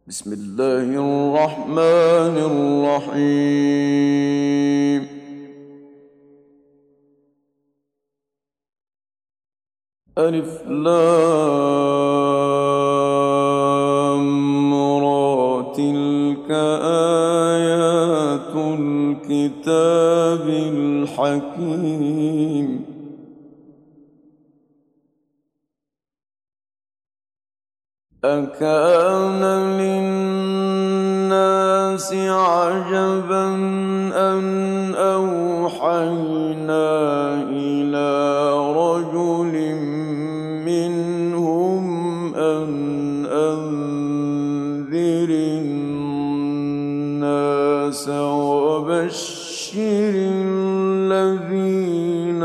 بسم الله الرحمن الرحيم. ألف لام را تلك آيات الكتاب الحكيم. أكان للناس عجبا أن أوحينا إلى رجل منهم أن أنذر الناس وبشر الذين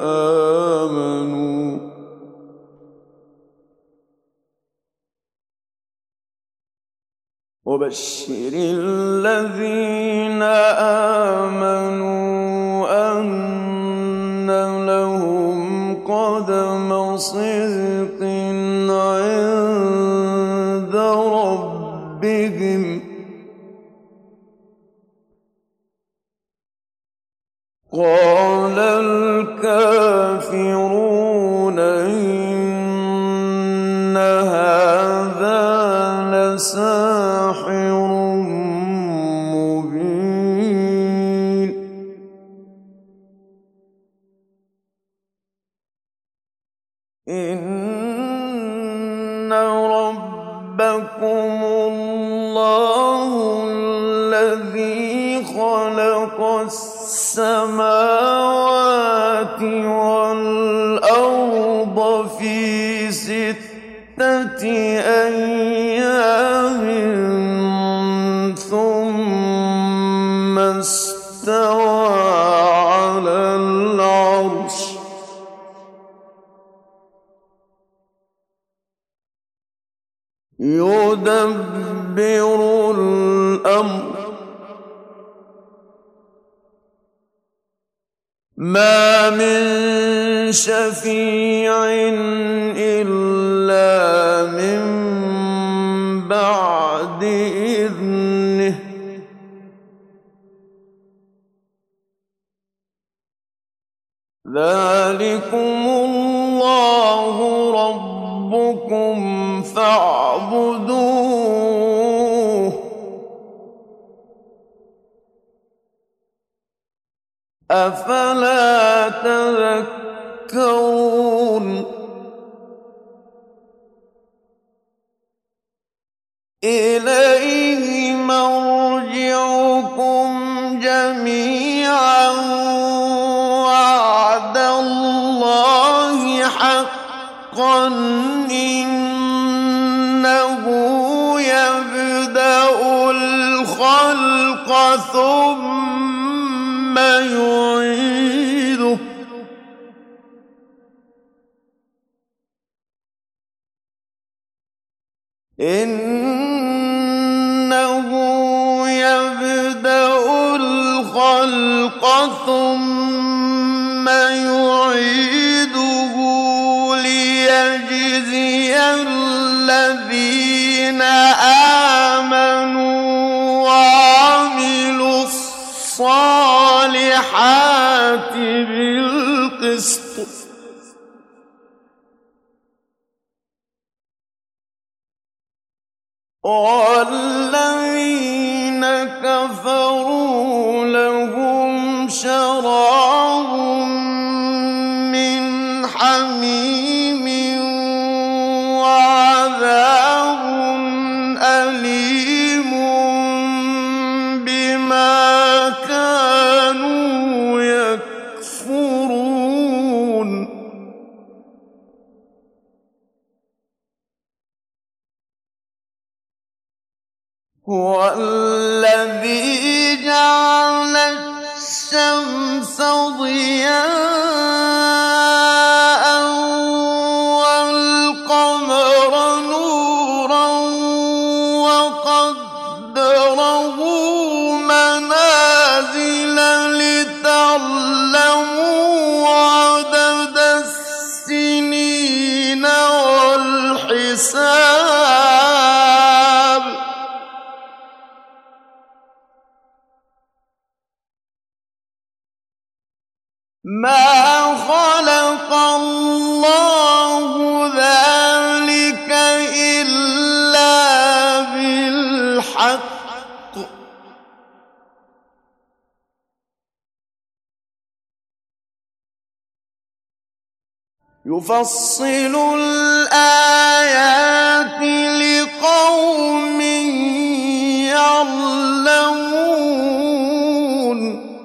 آمنوا أن لهم قدم صدق عند ربهم. قال الكافرون إن هذا لساحر مبين. إن ربكم الله الذي خلق السماوات والأرض في 6 أيام ثم استوى على العرش يدبر الأمر ما من شفيع إلا من بعد إذنه ذلكم الله ربكم فاعبدوه أفلا تذكرون. إليه مرجعكم جميعا وعد الله حقا إنه يبدأ الخلق ثم يعيده إنه يبدأ الخلق ثم يعيده ليجزي الذين آمنوا وعملوا الصالحات بالقسط والذين كفروا لهم شراب من حميم وعذاب أليم بما كانوا يكفرون. هو الذي جعل الشمس ضياء والقمر نورا وقدره منازل لتعلموا عدد السنين والحساب مَا خَلَقَ اللَّهُ ذَٰلِكَ إِلَّا بِالْحَقِّ ۚ يُفَصِّلُ الْآيَاتِ لِقَوْمٍ يَعْلَمُونَ.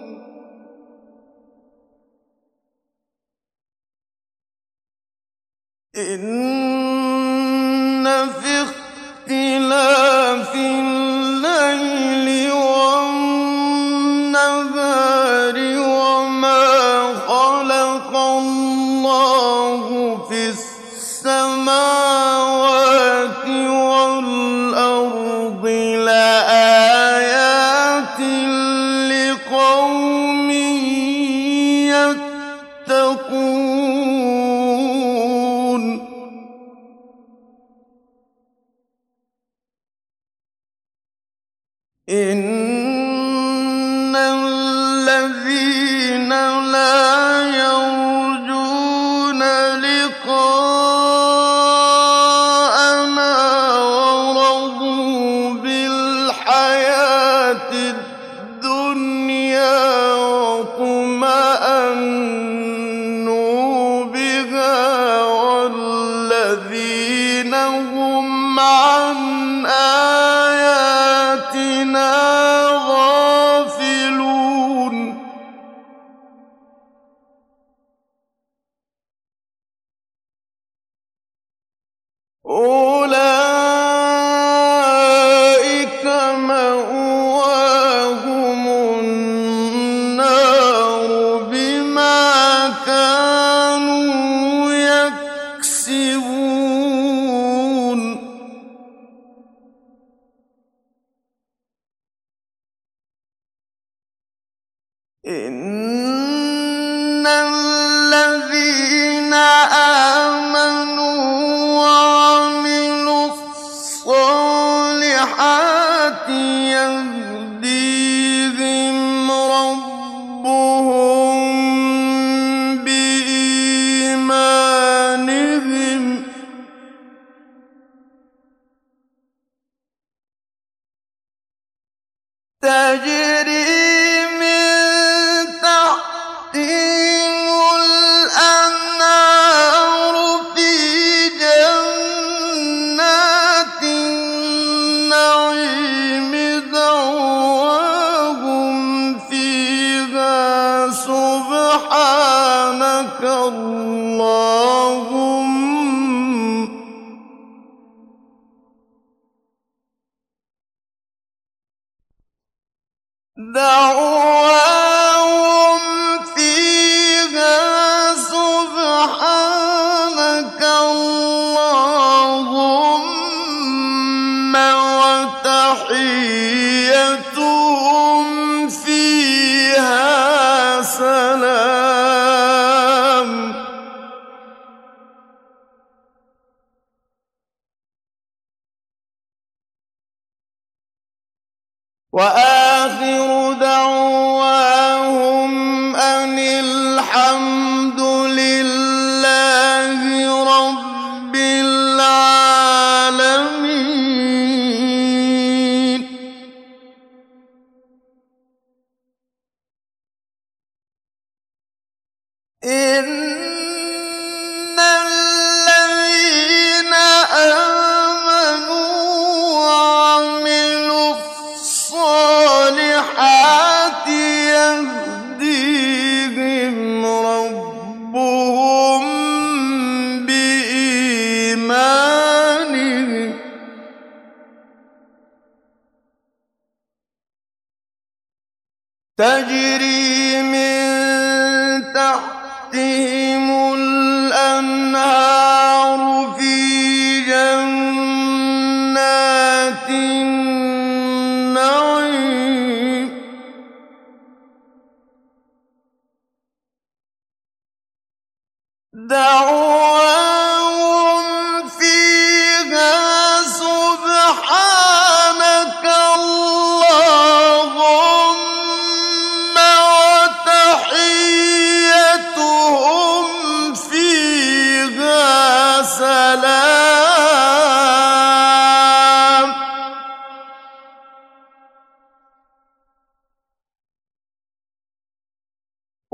إِنَّ فِي اخْتِلَافِ اللَّيْلِ وَالنَّهَارِ وَمَا خَلَقَ اللَّهُ فِي السَّمَاوَاتِ وَالْأَرْضِ لَآيَاتٍ لِّقَوْمٍ يَتَّقُونَ. إِنَّ الَّذِينَ لَا يَرْجُونَ لِقَاءَنَا وَرَضُوا بِالْحَيَاةِ الدُّنْيَا وَاطْمَأَنُّوا بِهَا وَالَّذِينَ هُمْ عَنْ آيَاتِنَا غَافِلُونَ أُولَٰئِكَ مَأْوَاهُمُ النَّارُ بِمَا كَانُوا يَكْسِبُونَ. إِنَّ الَّذِينَ آمَنُوا وَعَمِلُوا الصَّالِحَاتِ يَهْدِيهِمْ رَبُّهُم بِإِيمَانِهِمْ ۖ تَجْرِي مِن تَحْتِهِمُ الْأَنْهَارُ فِي جَنَّاتِ النَّعِيمِ دَعْوَاهُمْ فِيهَا سُبْحَانَكَ اللَّهُمَّ دعواهم فيها سبحانك اللهم وتحيتهم فيها سلام. وآخر دعواهم أن الحمد لله رب العالمين. إِنَّ الَّذِينَ آمَنُوا وَعَمِلُوا الصَّالِحَاتِ يَهْدِيهِمْ رَبُّهُم بِإِيمَانِهِمْ ۖ تَجْرِي مِن تَحْتِهِمُ الْأَنْهَارُ فِي جَنَّاتِ النَّعِيمِ دعواهم فيها سبحانك اللهم وتحيتهم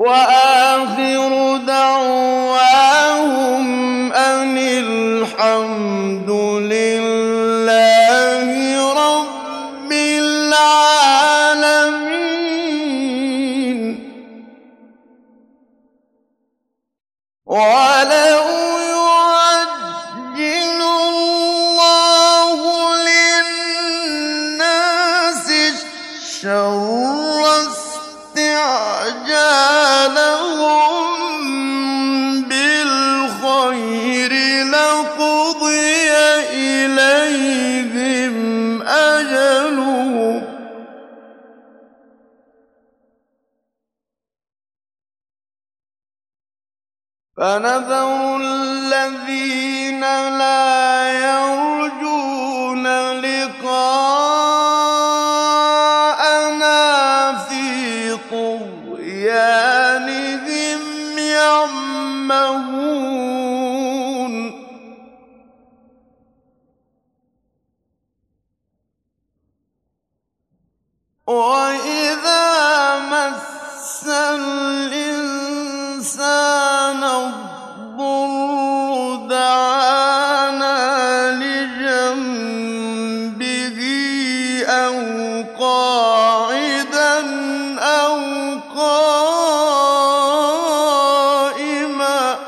وآخر دعواهم أن الحمد لله رب العالمين. ولو يعجل الله للناس الشر استعجالهم بالخير لقضي إليهم أجلهم فنذر الذين لا يرجون لقاءنا في طغيانهم يعمهون. وإذا مس الإنسان الضر دعانا لجنبه أو قاعدا أو قائما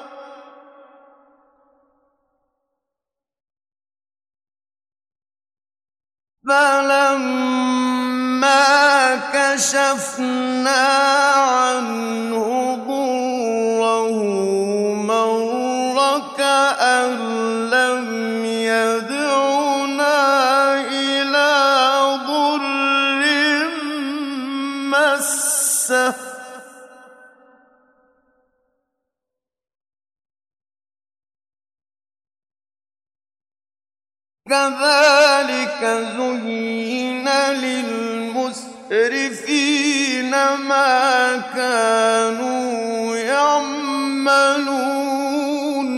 فلما كشفنا عنه ضره مر كأن لم يدعنا إلى ضر مسه كذلك زين للمسرفين ما كانوا يعملون.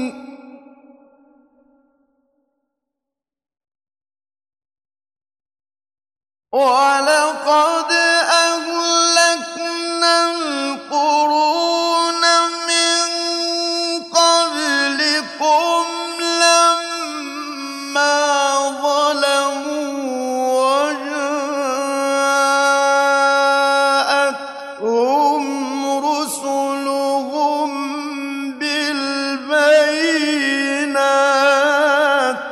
ولقد أهلكنا القرون من قبلكم لما ظلموا وجاءتهم رسلهم بالبينات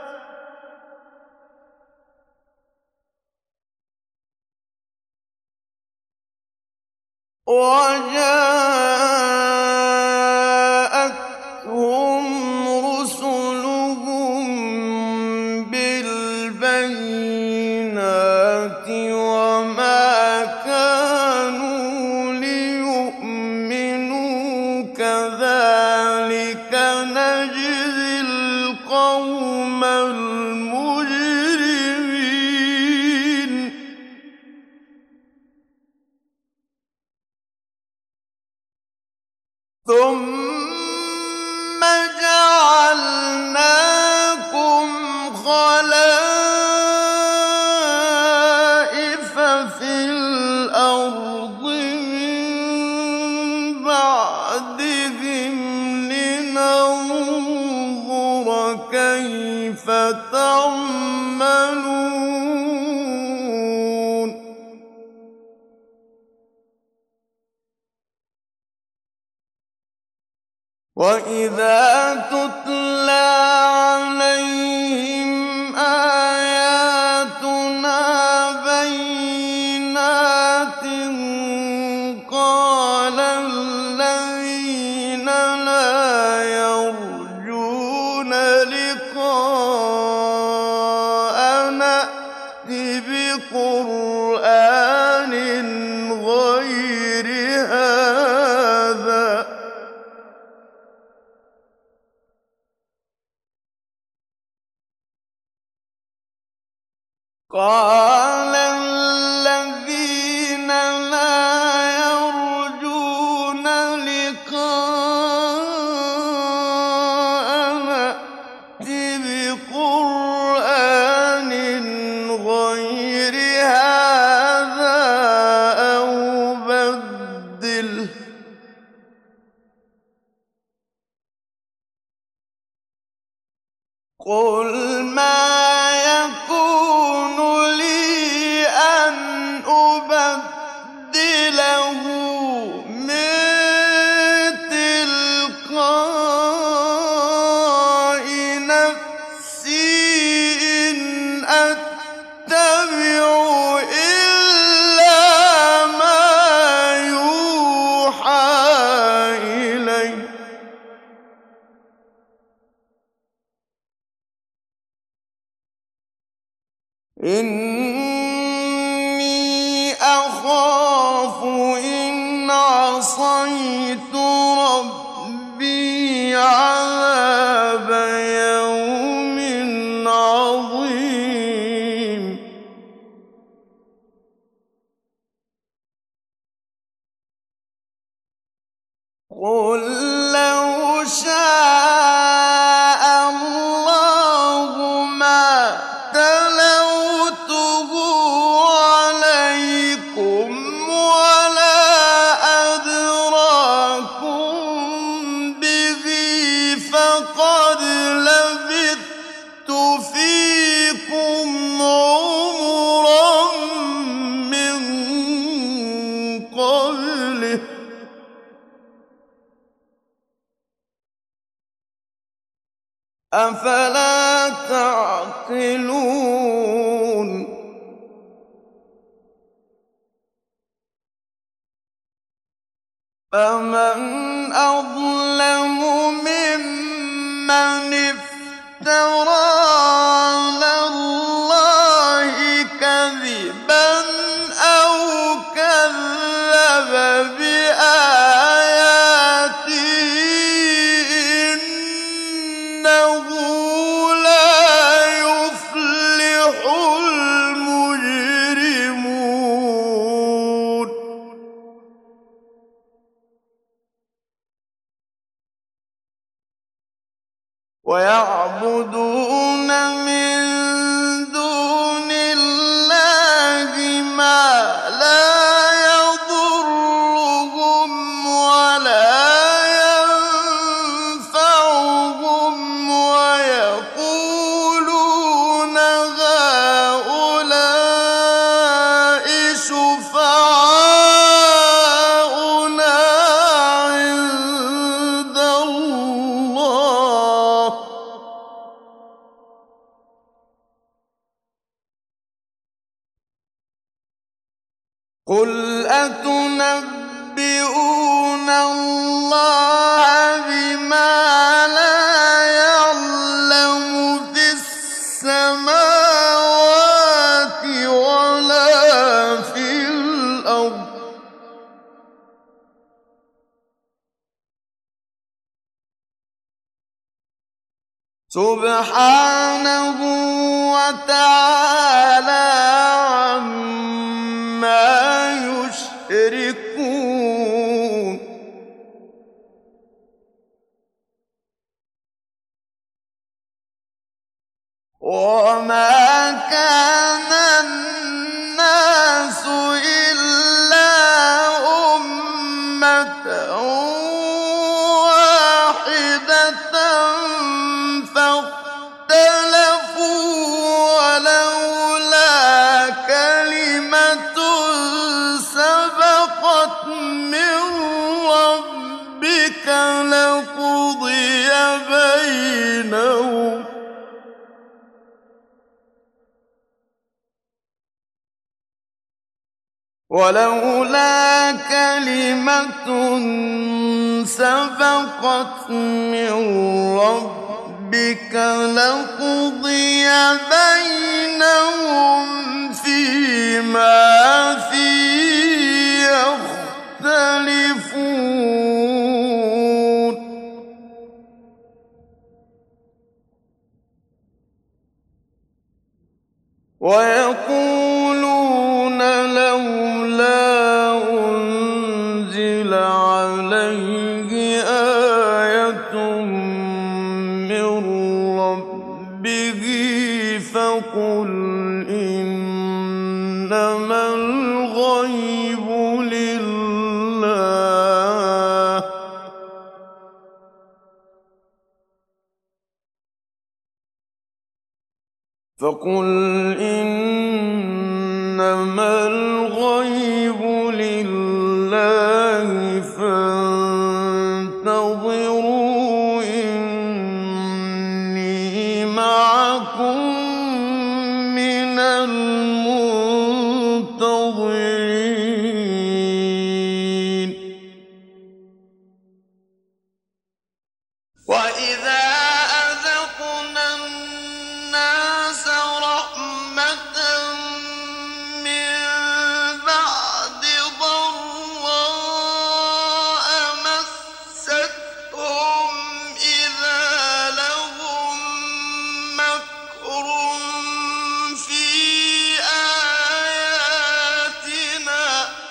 وما كانوا ليؤمنوا كذلك نجزي القوم المجرمين. ثم جعلناكم خلائف في الأرض من بعدهم لننظر كيف تعملون. وإذا تتلى عليهم آياتنا بينات قال الذين لا يرجون لقاءنا ائت بقرآن غير هذا قال الذين لا يرجون لقاءنا ائت بقرآن غير هذا أو بدله قُلْ مَا يَكُونُ لِي أَنْ أُبَدِّلَهُ مِن تِلْقَاءِ نَفْسِي ۖ إِنْ أَتَّبِعُ إِلَّا مَا يُوحَىٰ إِلَيَّ ۖ إِنِّي أَخَافُ إِنْ عَصَيْتُ رَبِّي عَذَابَ يَوْمٍ عَظِيمٍ قُل لَّوْ شَاءَ اللَّهُ مَا تَلَوْتُهُ عَلَيْكُمْ وَلَا أَدْرَاكُم بِهِ ۖ فَقَدْ لَبِثْتُ فِيكُمْ عُمُرًا مِّن قَبْلِهِ ۚ أَفَلَا تَعْقِلُونَ فَمَنْ أَظْلَمُ مِمَّنِ افْتَرَىٰ عَلَى اللَّهِ كَذِبًا أَوْ كَذَّبَ بِآيَاتِهِ ۚ إِنَّهُ لَا يُفْلِحُ الْمُجْرِمُونَ وَيَعْبُدُونَ مِن دُونِ اللَّهِ مَا لَا يَضُرُّهُمْ وَلَا يَنفَعُهُمْ وَيَقُولُونَ هَٰؤُلَاءِ شُفَعَاؤُنَا عِندَ اللَّهِ ۚ قُلْ أَتُنَبِّئُونَ اللَّهَ بِمَا لَا يَعْلَمُ فِي السَّمَاوَاتِ وَلَا فِي الْأَرْضِ ۚ سُبْحَانَهُ وَتَعَالَىٰ عَمَّا يُشْرِكُونَ وَمَا كَانَ النَّاسُ إِلَّا أُمَّةً وَاحِدَةً فَاخْتَلَفُوا ۚ وَلَوْلَا كَلِمَةٌ سَبَقَتْ مِن رَّبِّكَ لَقُضِيَ بَيْنَهُمْ ۚ وَلَوْلَا كَلِمَةٌ سَبَقَتْ مِن رَّبِّكَ لَقُضِيَ بَيْنَهُمْ فِيمَا فِيهِ يَخْتَلِفُونَ وَيَقُولُونَ لَوْلَا أُنزِلَ عَلَيْهِ آيَةٌ مِّن رَّبِّهِ ۖ فَقُلْ إِنَّمَا الْغَيْبُ لِلَّهِ فقل إنما الغيب لله فانتظروا إني معكم من المنتظرين وإذا أذقنا الناس رحمة من بعد ضراء مستهم إذا لهم مكر في آياتنا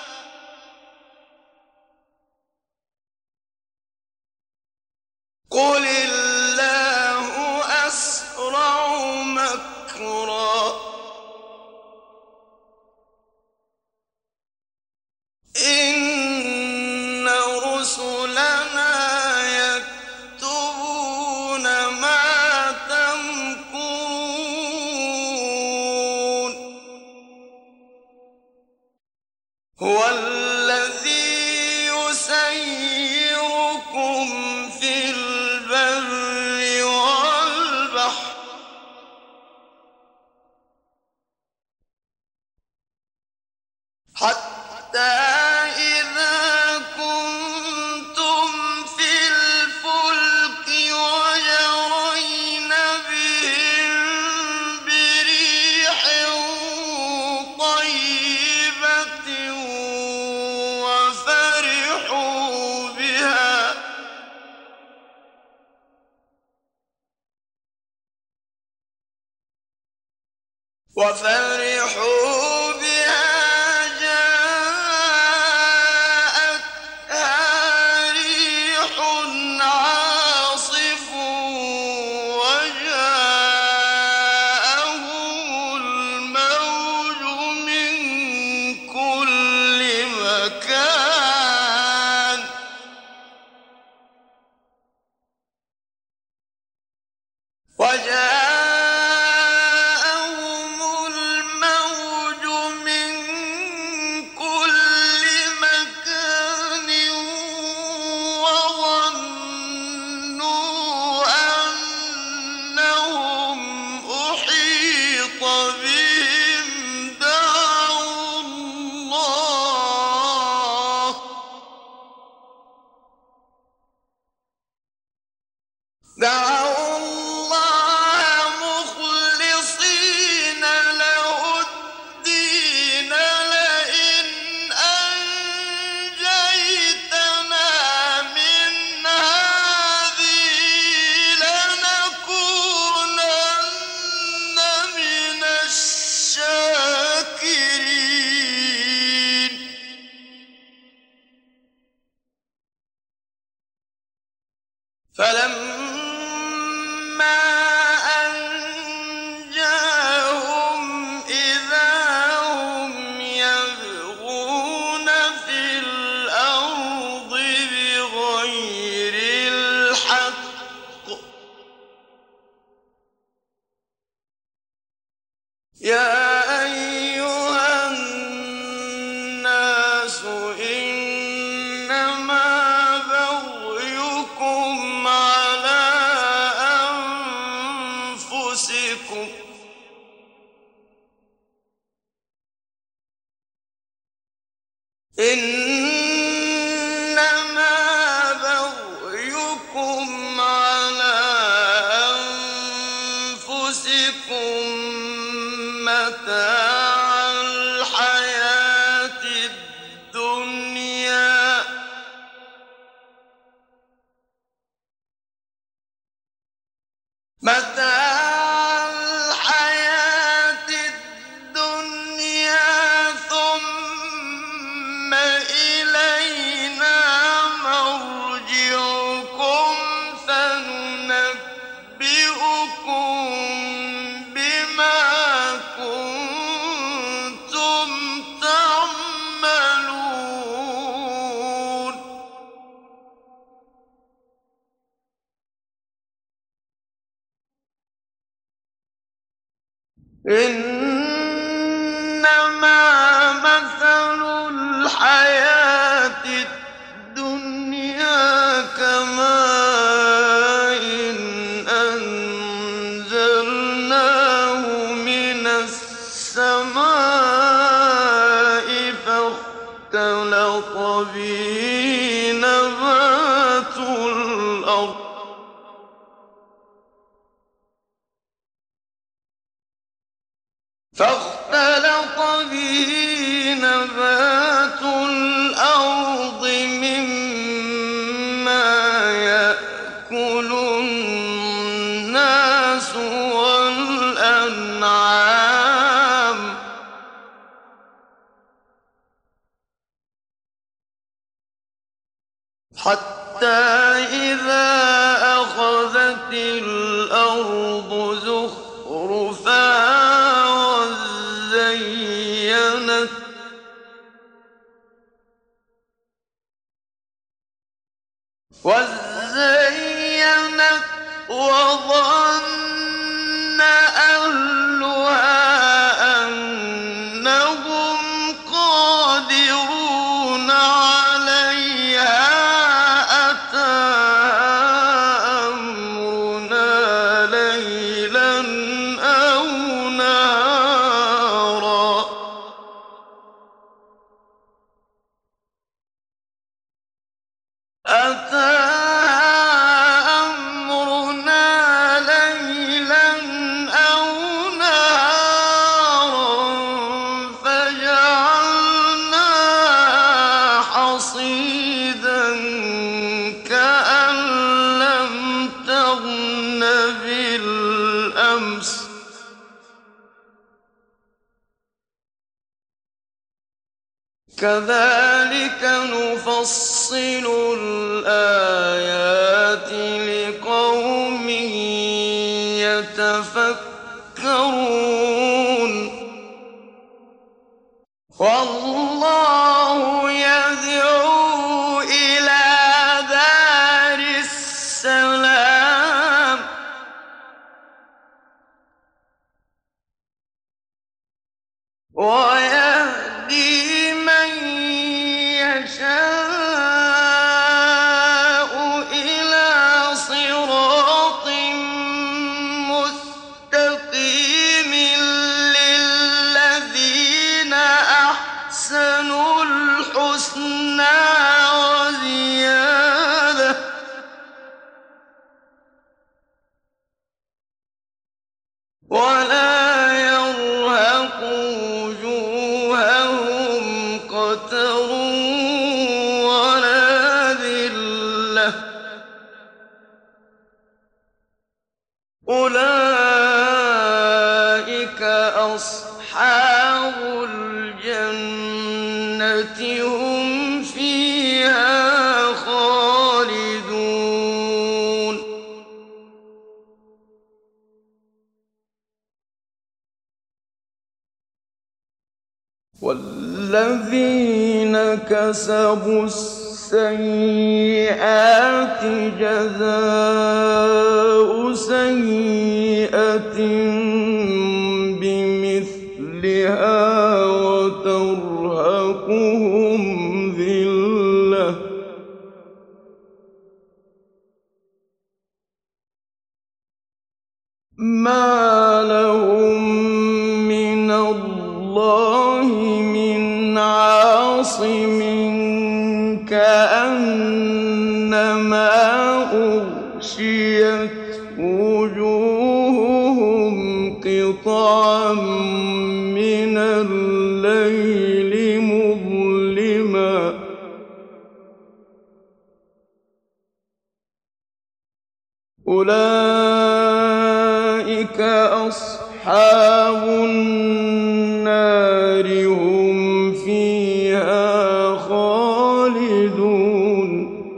قل الله أسرع مكرا إن رسلنا يكتبون ما تمكرون هو الذي يسيركم في البر والبحر حتى إذا كنتم في الفلك وجرين بهم بريح طيبة وفرحوا بها جاءتها ريح عاصف وجاءهم الموج من كل مكان وظنوا أنهم أحيط بهم دعوا الله مخلصين له الدين لئن أنجيتنا من هذه لنكونن من الشاكرين فلما أنجاهم إذا هم يبغون في الأرض بغير الحق يا أيها الناس إنما بغيكم على أنفسكم إنما بغيكم على أنفسكم متاع الحياة الدنيا ثم إنما مثل الحياة الدنيا كماء أنزلناه من السماء فاختلط به نبات الأرض مما يأكل الناس والأنعام حتى إذا أخذت الأرض زخرفها وزينت وظن أهلها أنهم قادرون عليها أتاها أمرنا ليلا أو نهارا فجعلناها حصيدا كأن لم تغن بالأمس كذلك نفصل الآيات لقوم يتفكرون والله يدعو إلى دار السلام ويهدي من يشاء إلى صراط مستقيم للذين أحسنوا الحسنى وزيادة ولا يرهق وجوههم قتر ولا ذلة أولئك أصحاب الجنة هم فيها خالدون والذين كسبوا السيئات جزاء سيئة بمثلها وترهقهم ذلة ما لهم من الله من عاصم كأنما أغشيت وجوههم قطعا من الليل مظلما أولئك أصحاب النار هم فيها خالدون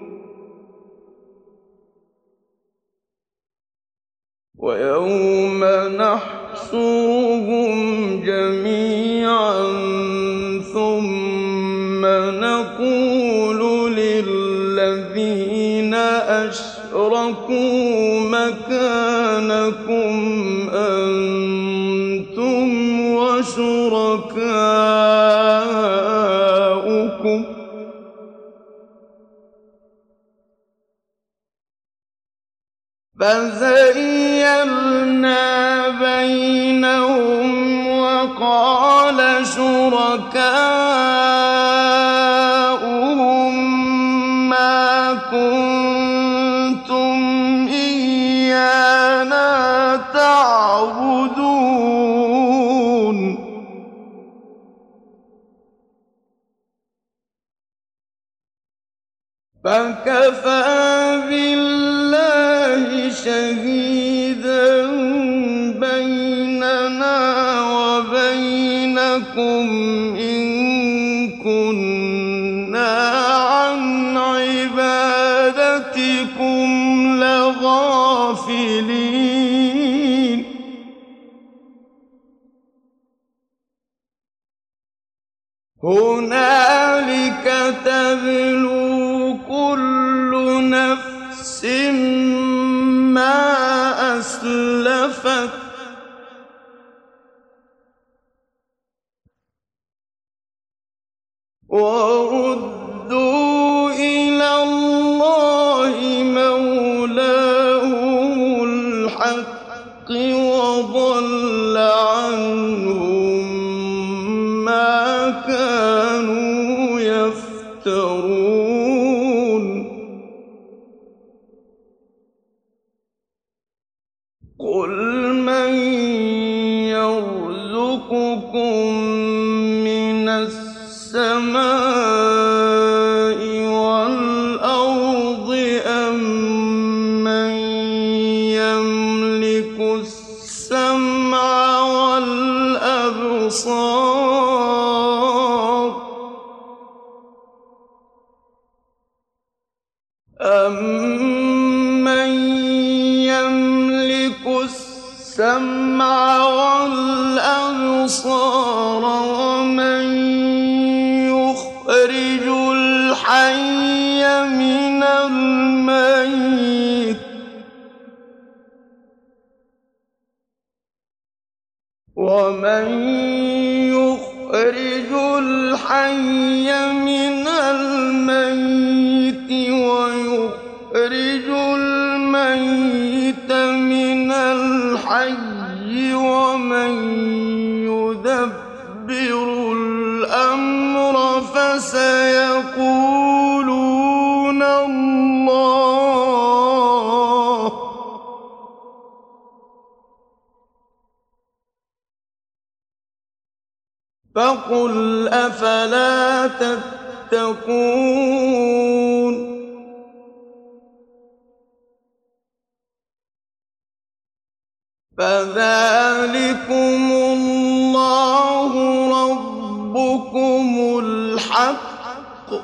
ويوم نحشرهم جميعا ثم نقول للذين أشركوا مكانكم أنتم شركاؤكم فزيّلنا بينهم وقال شركاؤهم ما كنتم إيانا تعبدون فكفى بالله شهيدا بيننا وبينكم إن كنا عن عبادتكم لغافلين هنالك تبلو كل نفس ما أسلفت وردوا إلى الله مولاهم الحق وضل عنهم ما كانوا يفترون قل من يرزقكم من السماء والأرض أم من يملك السمع والأبصار أَمَّن يَمْلِكُ السَّمْعَ وَالْأَبْصَارَ وَمَن يُخْرِجُ الْحَيَّ مِنَ الْمَيِّتِ وَمَن يُخْرِجُ الْحَيَّ مِنَ الْمَيِّتِ وَيُخْرِجُ الْمَيِّتَ مِنَ الْحَيِّ وَمَن يُدَبِّرُ الْأَمْرَ فَسَيَقُولُونَ اللَّهُ فَقُلْ أَفَلَا تَتَّقُونَ فَذَٰلِكُمُ اللَّهُ رَبُّكُمُ الْحَقُّ ۖ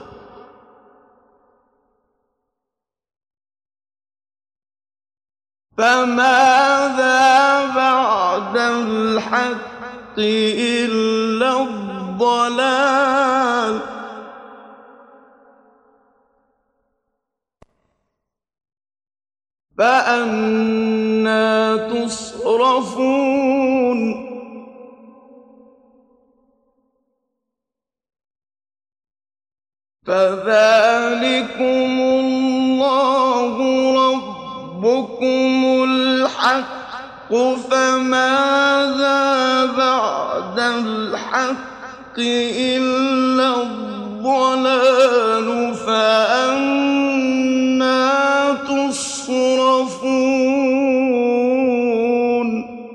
فَمَاذَا بَعْدَ الْحَقِّ إِلَّا الضَّلَالُ فَأَنَّىٰ تُصْرَفُونَ فَذَٰلِكُمُ اللَّهُ رَبُّكُمُ الْحَقُّ فَمَاذَا بَعْدَ الْحَقِّ إِلَّا الضَّلَالُ فَأَنَّىٰ تُصْرَفُونَ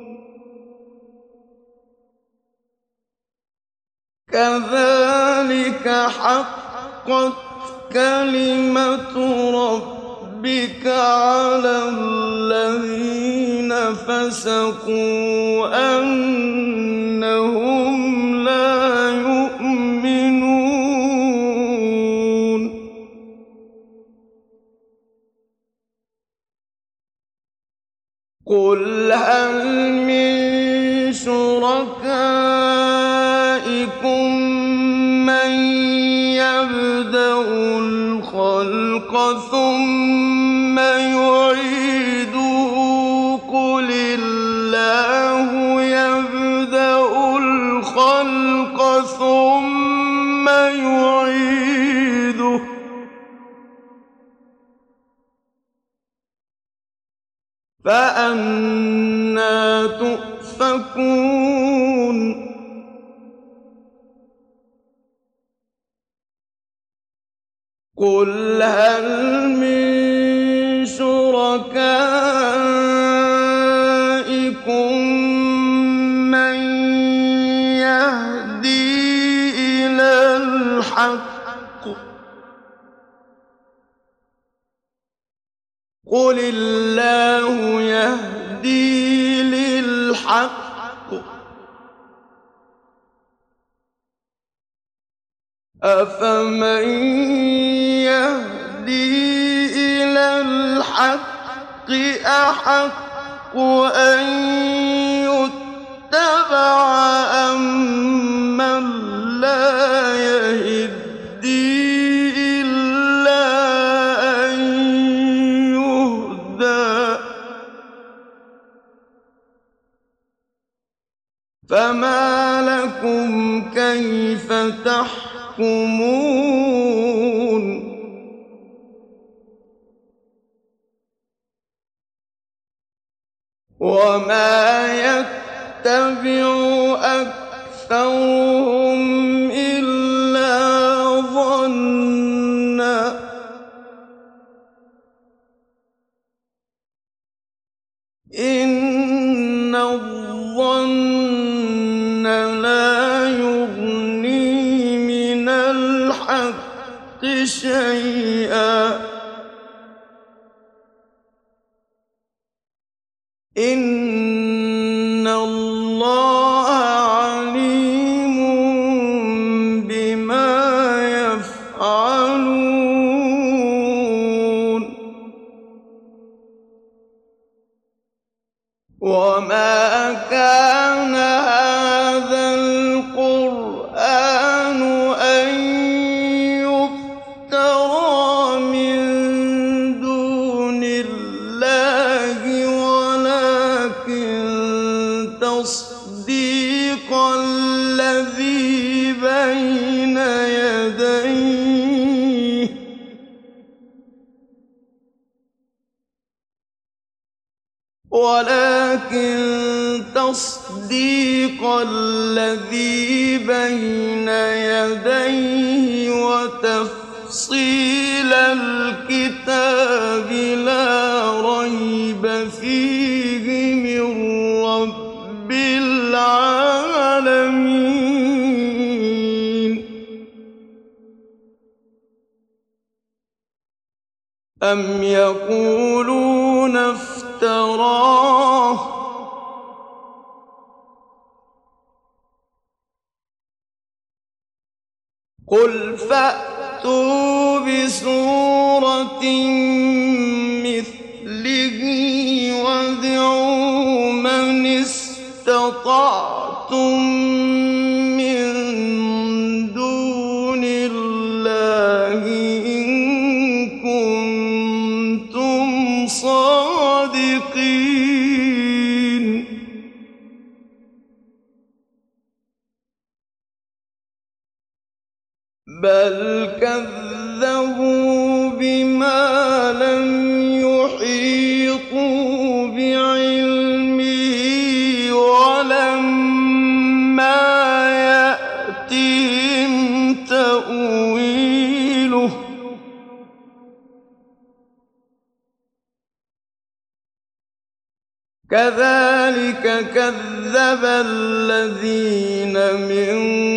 كَذَٰلِكَ حَقَّتْ كَلِمَةُ رَبِّكَ عَلَى الَّذِينَ فَسَقُوا أَنَّهُمْ لَا يُؤْمِنُونَ قُلْ هَلْ مِن شُرَكَائِكُم مَّن يَبْدَأُ الْخَلْقَ ثُمَّ يُعِيدُهُ قُلِ اللَّهُ يَبْدَأُ الْخَلْقَ الخلق ثم يعيده فأنى تؤفكون قل هل من شركائكم من يهدي إلى الحق قل الله يهدي للحق أفمن يهدي إلى الحق أحق أن يتبع أمن لا يهدي إلا أن يهدى فما لكم كيف تحكمون وما يتبع أكثرهم إلا ظنًّا إن الظن لا يغني من الحق شيئا إن الله عليم بما يفعلون وما كان هذا القرآن أن يفترى من دون الله ولكن تصديق الذي بين يديه وتفصيل الكتاب لا ريب فيه من رب العالمين أم يقولون افتراه قل فأتوا بسورة مثله وادعوا من استطعتم من دون الله إن كنتم صادقين بل كذبوا بما لم يحيطوا بعلمه ولما يأتهم تأويله كذلك كذب الذين من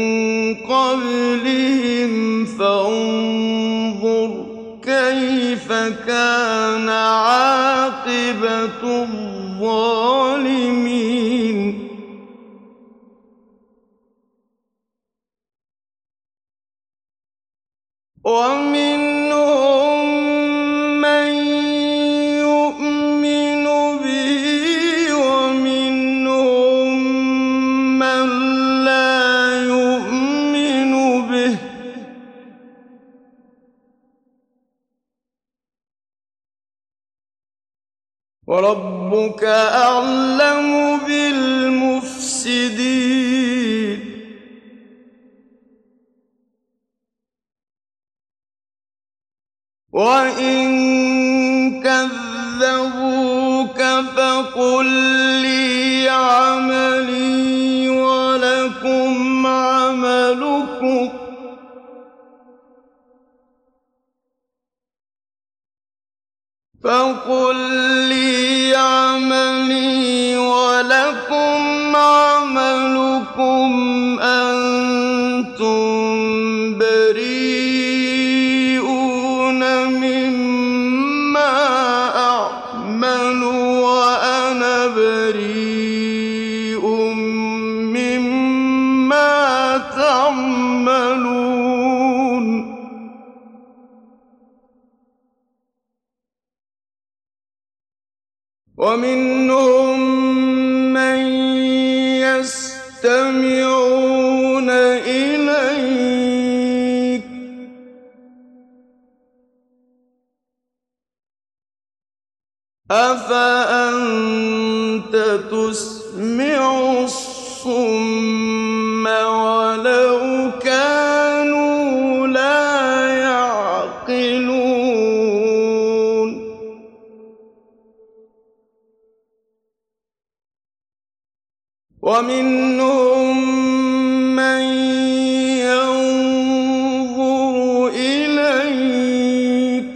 قبلهم فانظر كيف كان عاقبة الظالمين ومنهم من يؤمن به ومنهم من لا يؤمن به وربك أعلم بالمفسدين وإن كذبوك فقل لي عملي ولكم عملكم أنتم بريئون مما أعمل وأنا بريء مما تعملون ومنهم من يستمعون إليك أفأنت تسمع الصم ولو كانوا لا يعقلون ومنهم من ينظر إليك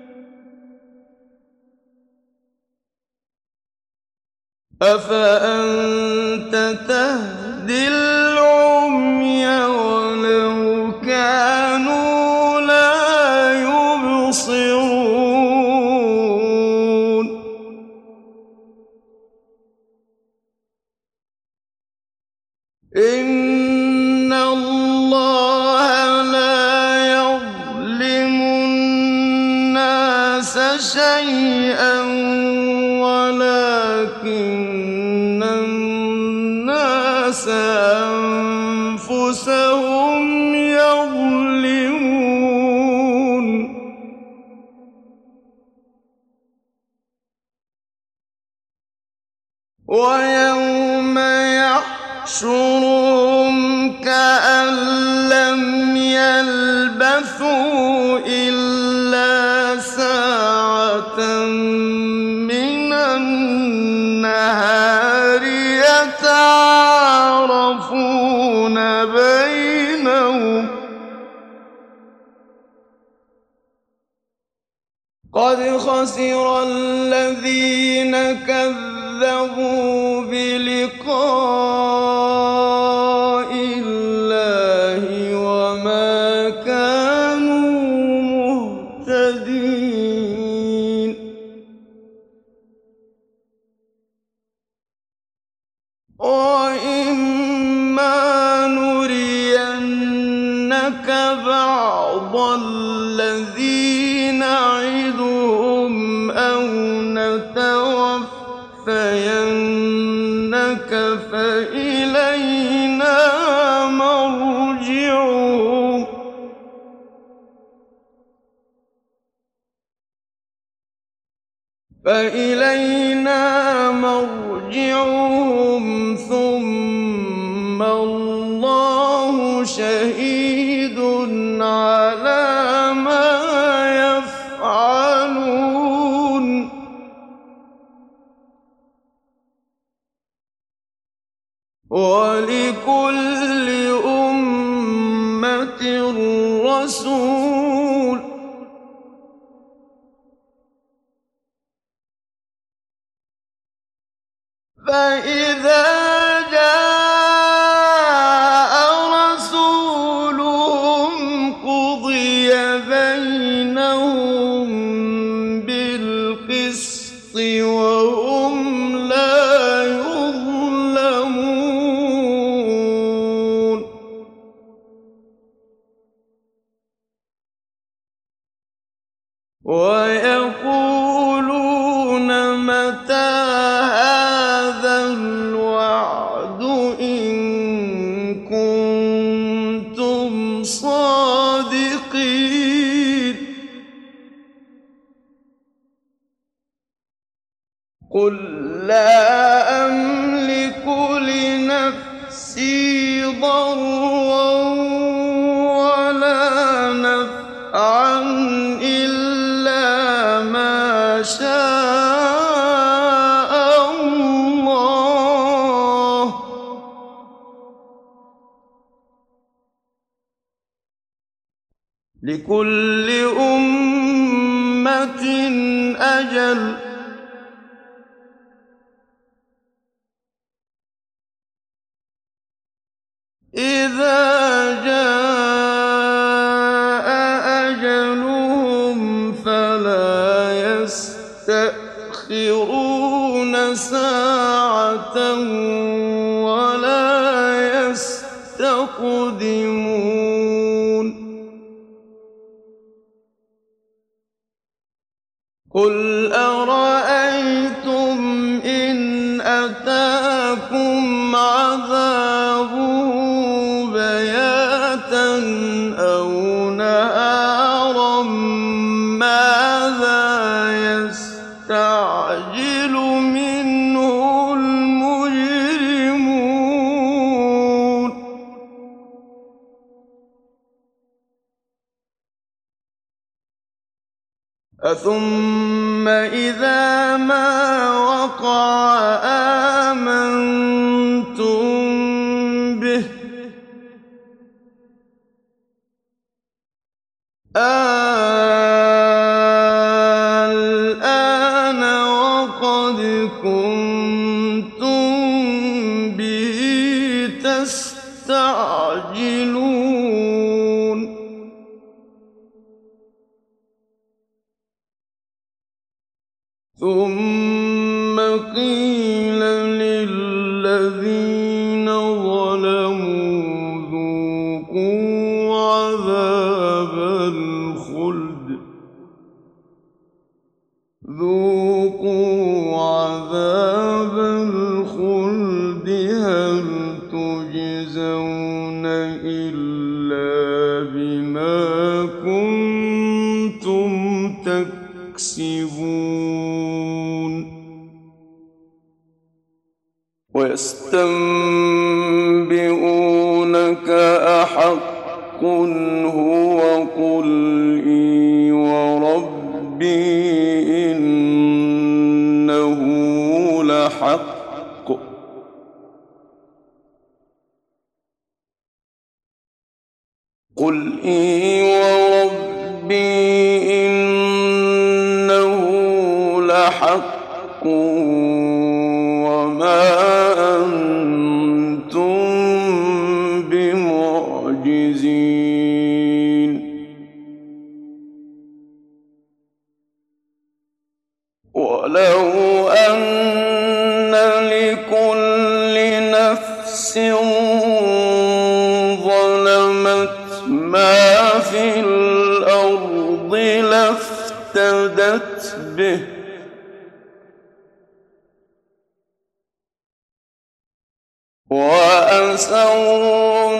أفأنت تهدي العمي ولو كانوا لا يبصرون إن الله لا يظلم الناس شيئا ولكن الناس أنفسهم يظلمون ويوم يحشرهم كأن لم يلبثوا إلا ساعة من النهار يتعارفون بينهم قد خسر الذين كذبوا بلقاء الله وما كانوا مهتدين وإما نرينك بعض الذي نعدهم أو نتوفينك فإلينا مرجعهم ثم الله شهيد على ما يفعلون ولكل أمة رسول فإذا جاء رسولهم قضي بينهم بالقسط وهم لا يظلمون ويقولون متى هذا الوعد إن كنتم صادقين قل لا أملك لنفسي ضرا ولا نفعا إلا لكل أمة أجل إذا جاء أجلهم فلا يستأخرون ساعة ولا يستقدمون قل أرأيتم إن أتاكم عذابه بياتا أو نهارا ماذا يستعجل منه المجرمون أثم إذا ما وقع آمنتم به الآن وقد كنتم به تستعجلون ثم قيل للذين ظلموا ذوقوا عذاب الخلد هل تجزون إلا بما كنتم تكسبون ويستنبئونك أحق هو قل إي وربي إنه لحق قل إي وربي إنه لحق وما أنتم بمعجزين ولو أن لكل نفس ظلمت ما في الأرض لافتدت به وأسروا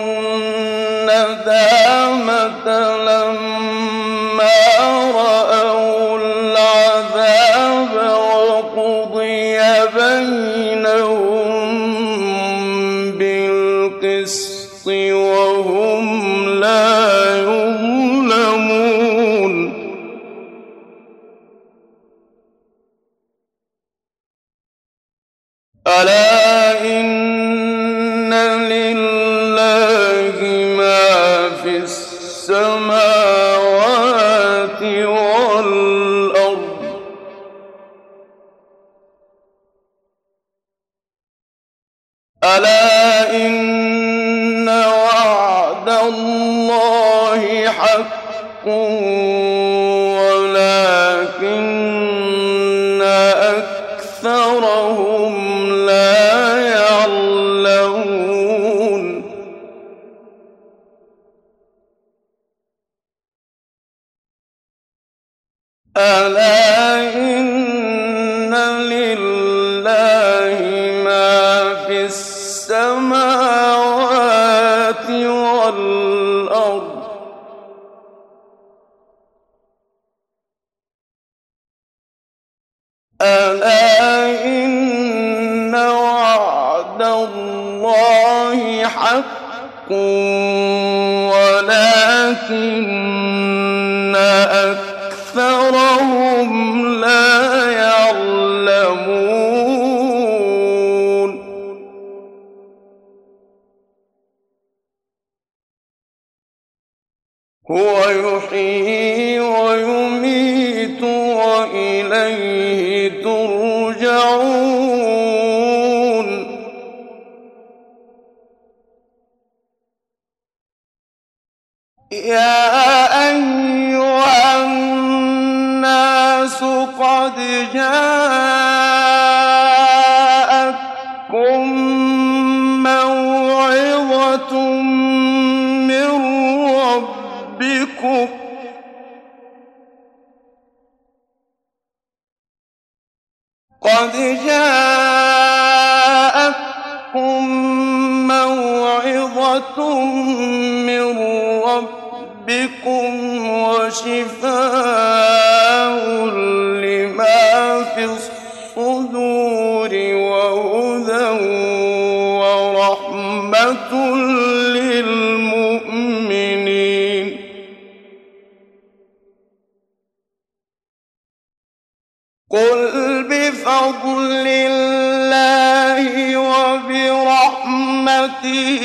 الندامة لما رأوا العذاب وقضي بينهم بالقسط وهم لا يظلمون ألا إن لله ما في السماوات والأرض ألا إن وعد الله حق ولكن أكثرهم لا يعلمون ألا إن لله ما في السماوات والأرض ألا إن وعد الله حق ولكن أكثرهم لا يعلمون هو يحيي ويميت وإليه ترجعون يا أيها الناس قد جاءتكم موعظة من ربكم قد جاءتكم موعظة من ربكم وشفاء لما في الصدور وهدى ورحمة للمؤمنين قل بفضل الله وبرحمته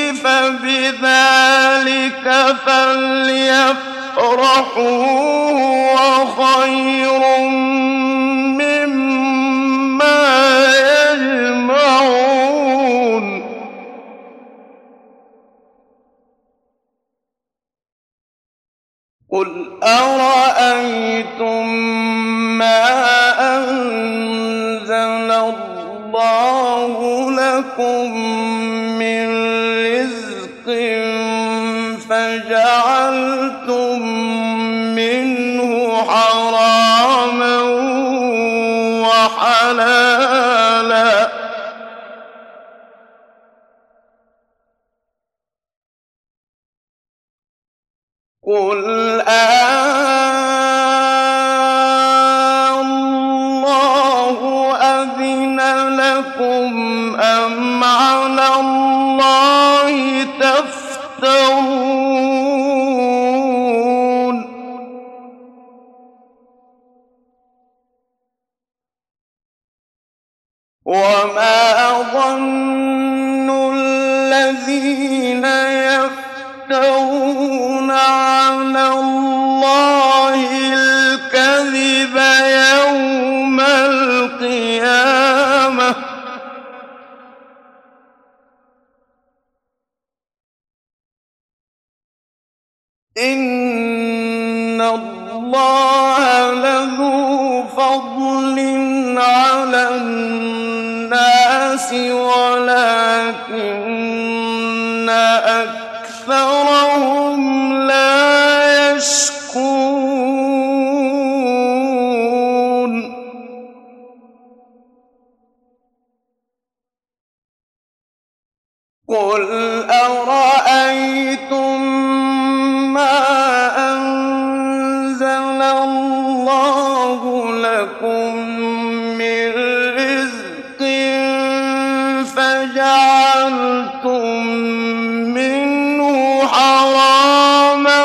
فبذلك فليفرحوا هو خير مما يجمعون قل أرأيتم ما أنزل الله لكم من رزق فجعلتم منه حراما وحلالا قل الله أذن لكم أم على الله تفترون وما ظن الذين يفترون على الله الكذب يوم القيامة إن الله لذو فضل على الناس ولكن أكثرهم لا يشكرون قل أرأيتم ما أنزل الله لكم من رزق فجعلتم منه حراما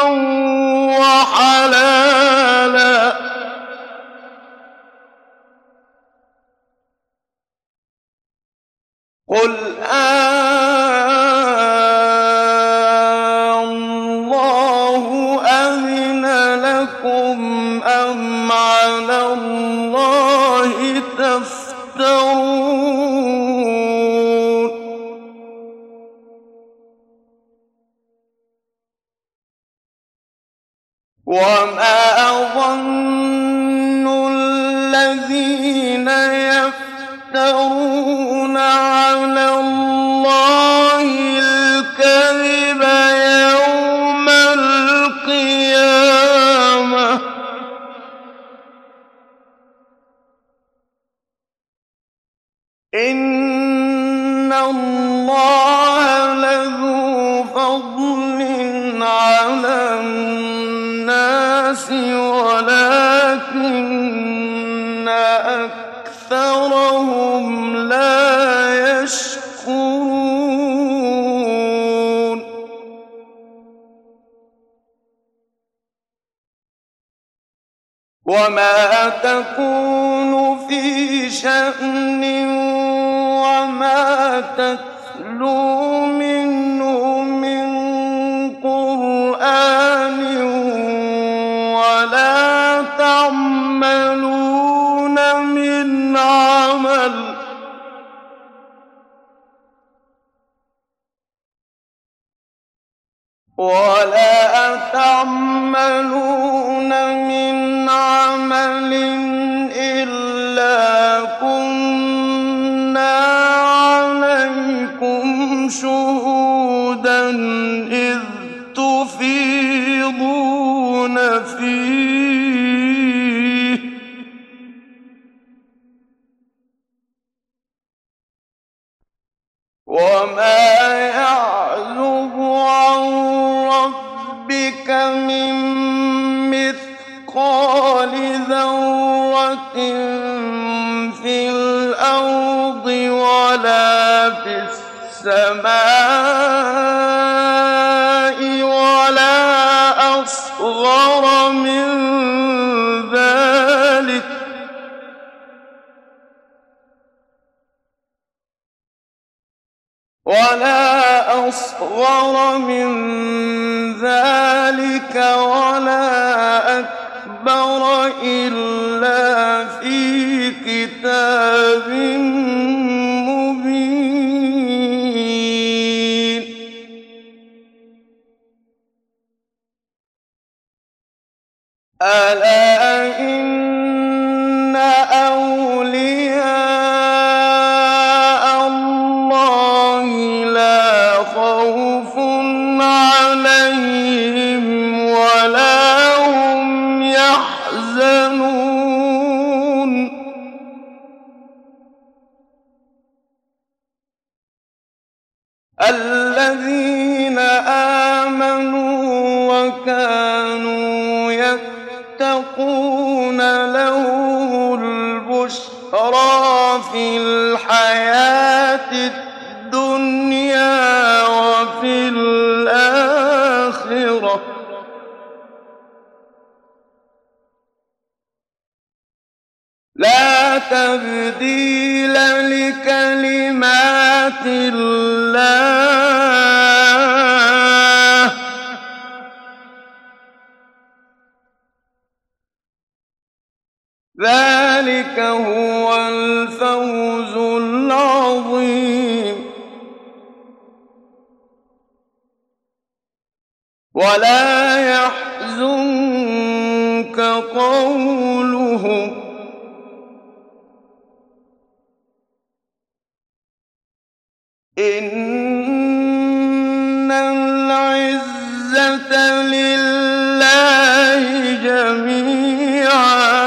وحلالا قل الله أذن لكم أم على الله تفترون وما ظن الذين يفترون على الله الكذب يوم القيامة إن الله لذو فضل على الناس ولكن أكثرهم لا يشكرون وما تكون في شأن وما تتلو منه من قرآن ولا تعملون من عمل إلا كنا عليكم شهودا إذ تفيضون فيه وما يعزب عن ربك من مثقال ذرة في الأرض ولا في السماء ولا أصغر من ذلك ولا أكبر إلا في كتاب مبين ألا إن أولياء الله لا خوف عليهم ولا هم يحزنون الذين آمنوا وكانوا يتقون لهم البشرى في الحياة الدنيا وفي الآخرة لا تبديل لكلمات الله ذلك هو الفوز العظيم ولا يحزنك قولهم إن العزة لله جميعا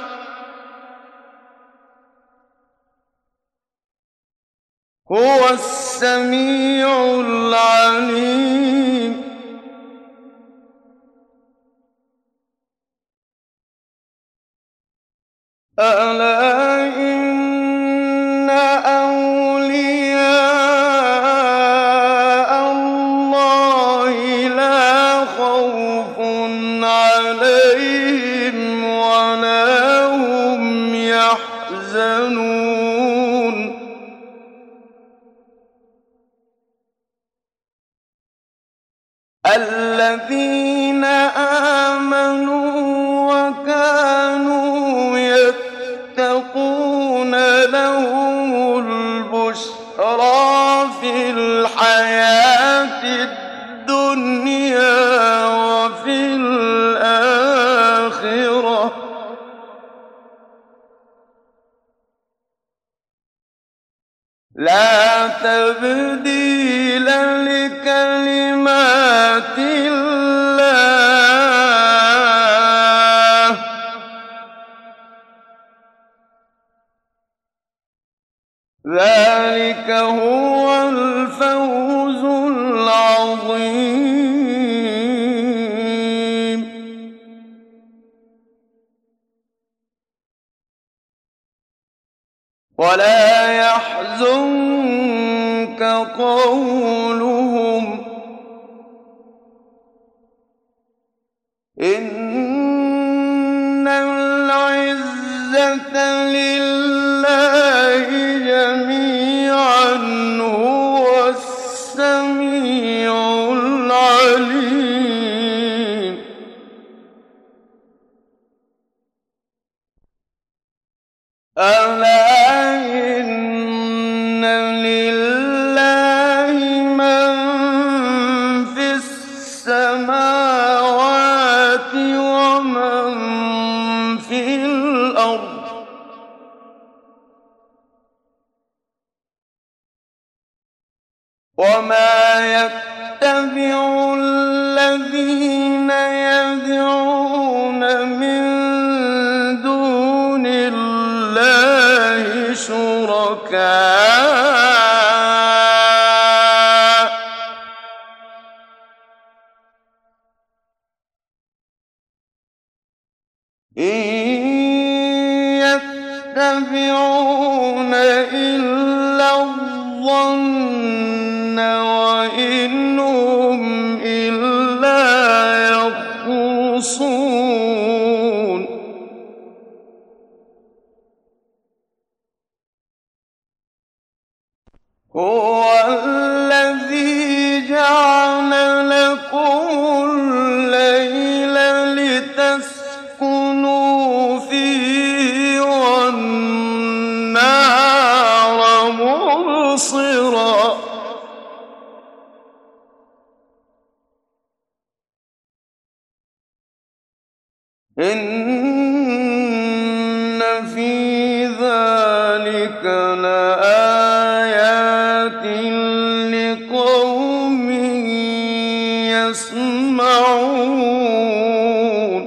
هو السميع العليم ألا إن أولياء الله لا خوف عليهم ولا هم يحزنون الذين آمنوا وكانوا يتقون لهم البشرى في الحياة الدنيا وفي الآخرة لا تبديل لكلمات الله ذلك هو الفوز العظيم ولا يحزنك قولهم إن العزة لله جميعا هو السميع العليم ألا إن لله من في السماء السماوات ومن في الأرض وما يتبع الذين يدعون من دون الله شركاء إن يتبعون إلا الظن وإن هم إلا يخرصون هو الذي جعل لكم الليل لتسكنوا فيه والنهار مبصرا إن في ذلك لآيات لقوم يسمعون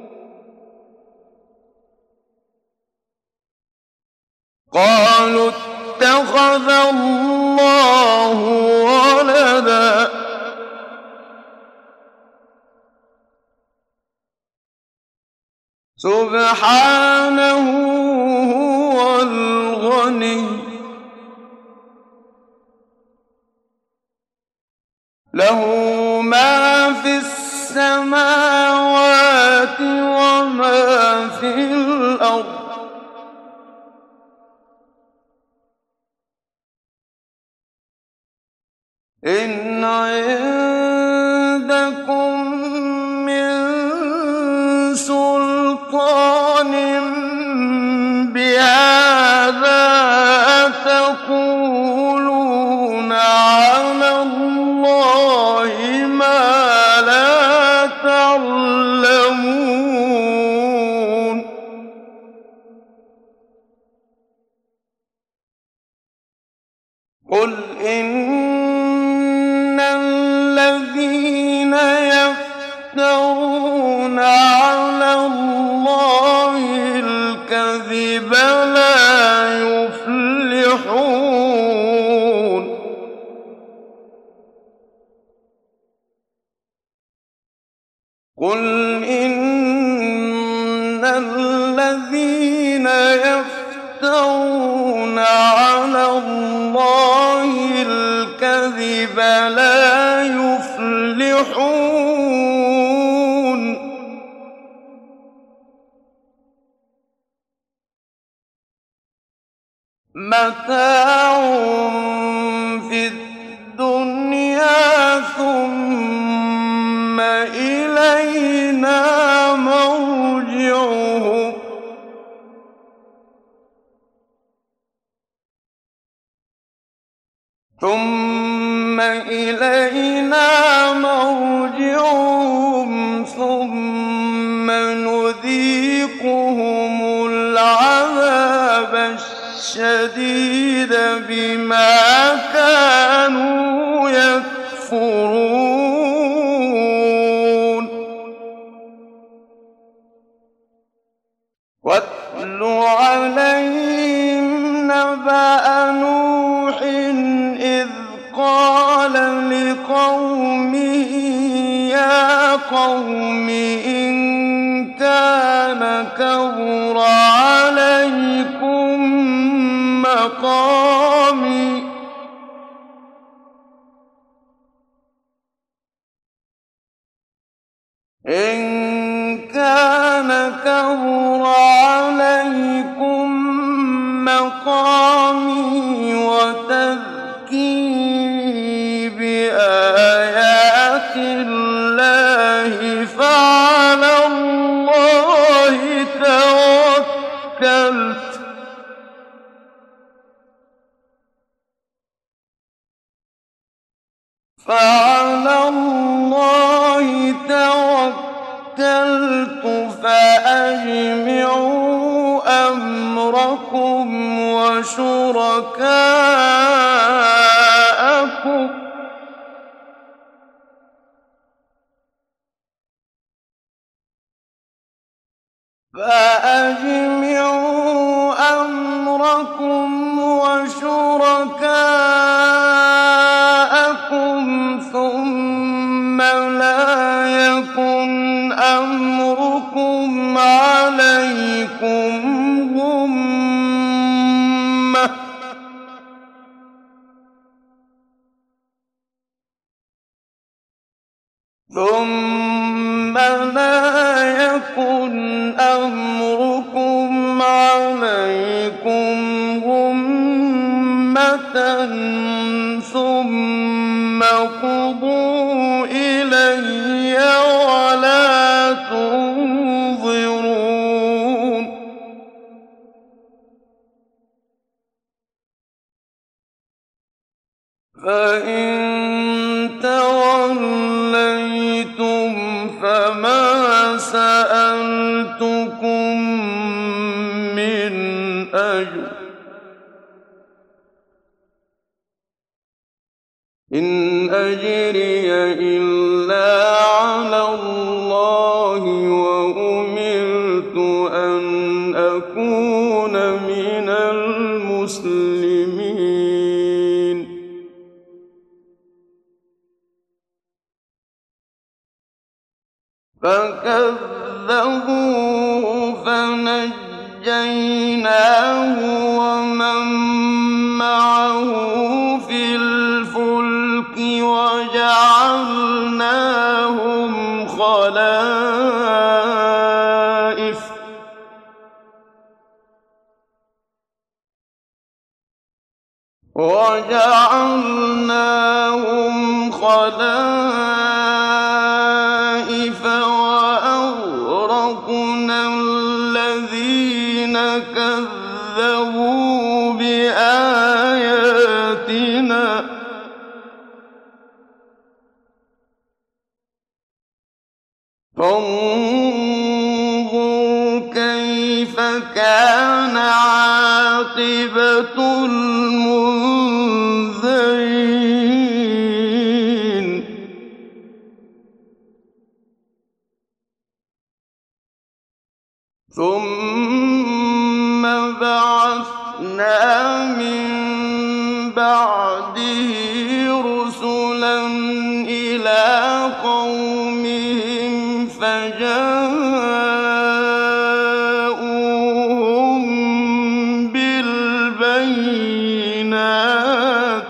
قالوا اتخذ الله ولدا سبحانه هو الغني له ما في السماوات وما في الأرض إن عندكم من سلطان بهذا تقولون على الله ما لا تعلمون قل إن الذين يفترون على الله الكذب لا يفلحون قل إن الذين يفترون على الله الكذب لا يفلحون متاع في الدنيا ثم إلينا مرجعهم ثم نذيقهم العذاب الشديد بما كانوا يكفرون واتل عليهم نبأ نوح إذ قال لقومه يا قوم إن كان كبر عليكم مقامي وتذكيري بآيات الله فعلى الله توكلت فعلى الله توكلت فأجمعوا أمركم وشركاءكم ثم لا يكن أمركم عليكم غمة ثم قضوا إلي ولا تنظرون فإن توليتم فما سألتكم من أجر إن أجري إلا على الله وأمرت أن أكون من المسلمين فكذبوه فنجيناه ومن معه في الفلك وجعلناهم خلائف وأغرقنا الذين كذبوا بآياتنا فانظر كيف كان عاقبة المنذرين ثم بعثنا من بعده رسلا إلى قومهم فجاءوهم بالبينات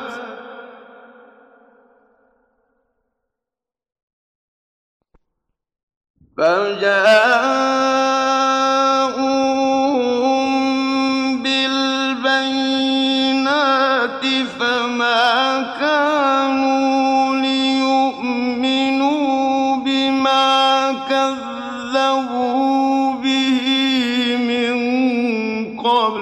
فما كانوا ليؤمنوا بما كذبوا به من قبل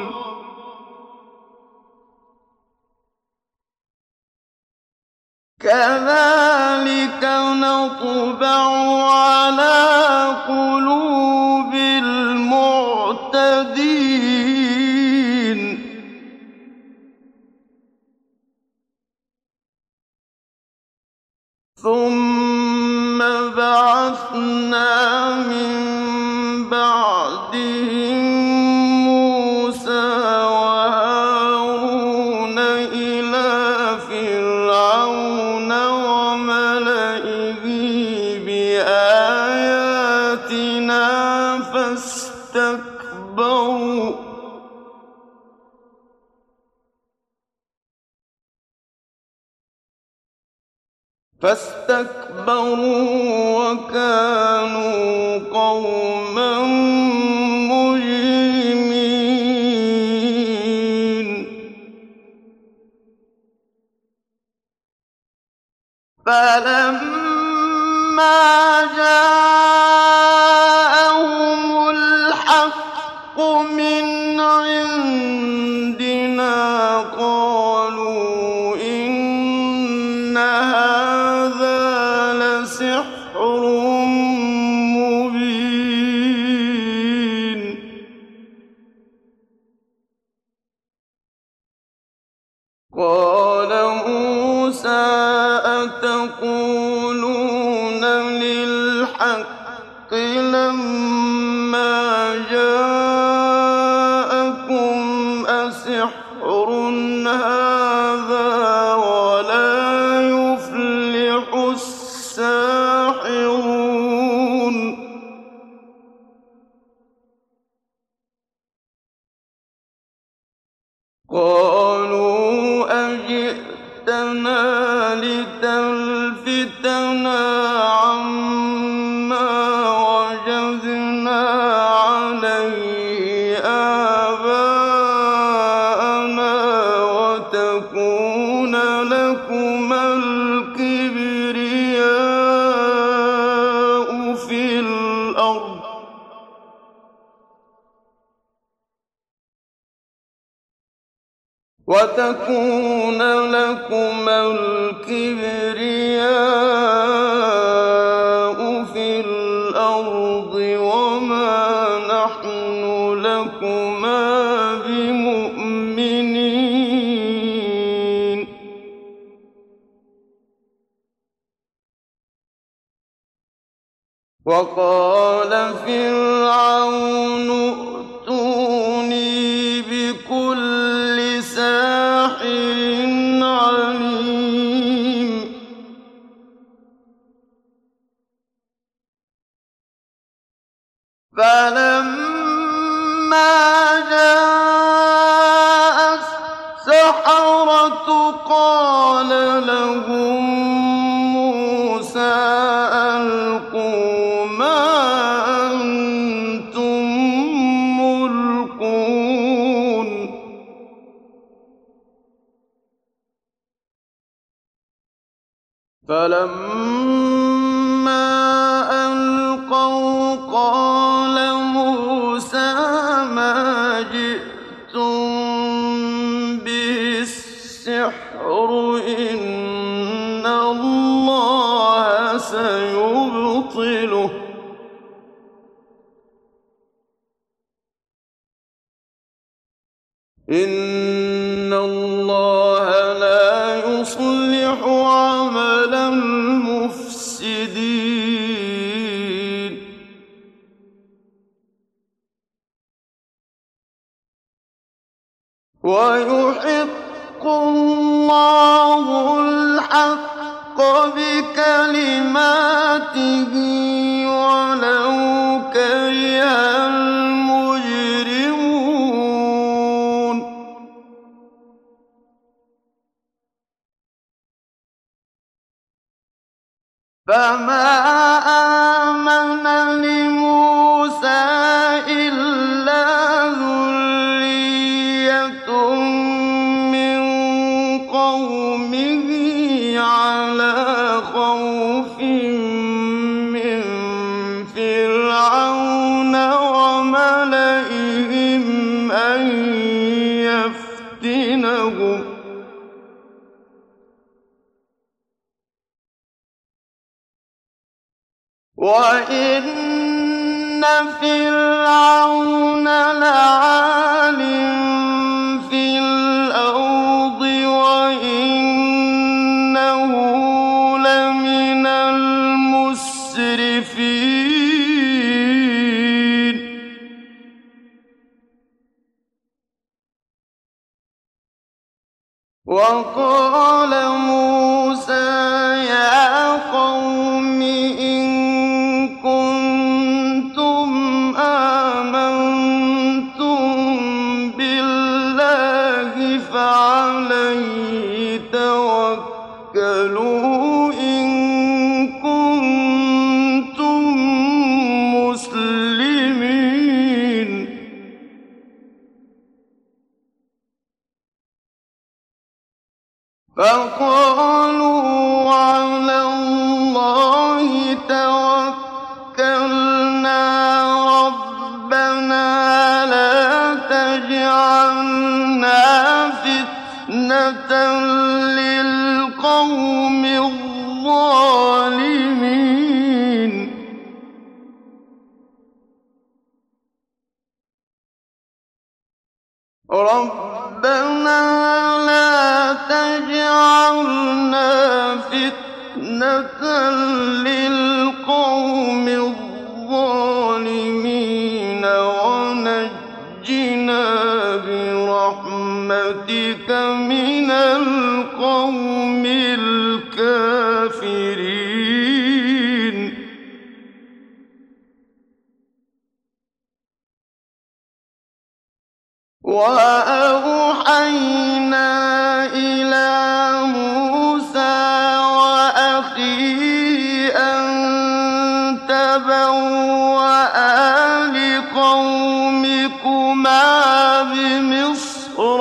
كذلك نطبع على قلوب المعتدين ثم بعثنا من بعدهم موسى وهارون إلى فرعون وملئه بآياتنا فاستكبروا وكانوا قوما مجرمين فلما جاءهم الحق من عندنا قالوا إن هذا لسحر لِلْحَقِّ لَمَّا جَاءَكُمْ أَسِحْرٌ هَٰذَا وَلَا يُفْلِحُ السَّاحِرُونَ قَالُوا أَجِئْتَنَا لِتَلْفِتَنَا عَمَّا وَجَدْنَا عَلَيْهِ آبَاءَنَا وَتَكُونَ لَكُمَا الْكِبْرِيَاءُ فِي الْأَرْضِ وَمَا نَحْنُ لَكُمَا بِمُؤْمِنِينَ وَقَالَ فِرْعَوْنُ ائْتُونِي بِكُلِّ سَاحِرٍ عَلِيمٍ فَلَمَّا جَاءَ السَّحَرَةُ قَالَ لَهُم مُّوسَىٰ أَلْقُوا مَا أَنتُم مُّلْقُونَ فَلَمَّا أَلْقَوْا قَالَ مُوسَىٰ مَا جِئْتُم بِهِ السِّحْرُ إِنَّ اللَّهَ سَيُبْطِلُهُ إِنَّ اللَّهَ لَا يُصْلِحُ عَمَلَ الْمُفْسِدِينَ وَيُحِقُّ اللَّهُ الْحَقَّ بِكَلِمَاتِهِ وَلَوْ كَرِهَ الْمُجْرِمُونَ فَمَا آمَنَ لِمُوسَىٰ إِلَّا ذُرِّيَّةٌ مِّن قَوْمِهِ عَلَىٰ خَوْفٍ مِّن فِرْعَوْنَ وَمَلَئِهِمْ أَن يَفْتِنَهُمْ وَإِنَّ فِرْعَوْنَ لَعَالٍ فِي الْأَرْضِ وَإِنَّهُ لَمِنَ الْمُسْرِفِينَ وَقَالَ مُوسَىٰ يَا قَوْمِ إِن كُنتُمْ آمَنتُم بِاللَّهِ فَعَلَيْهِ تَوَكَّلُوا إِن كُنتُم مُّسْلِمِينَ فَقَالُوا عَلَى اللَّهِ تَوَكَّلْنَا رَبَّنَا لَا تَجْعَلْنَا فِتْنَةً لِّلْقَوْمِ الظَّالِمِينَ رَبَّنَا لَا تَجْعَلْنَا فِتْنَةً لِّلْقَوْمِ وأوحينا إلى موسى وأخيه أن تبوأ لقومكما بمصر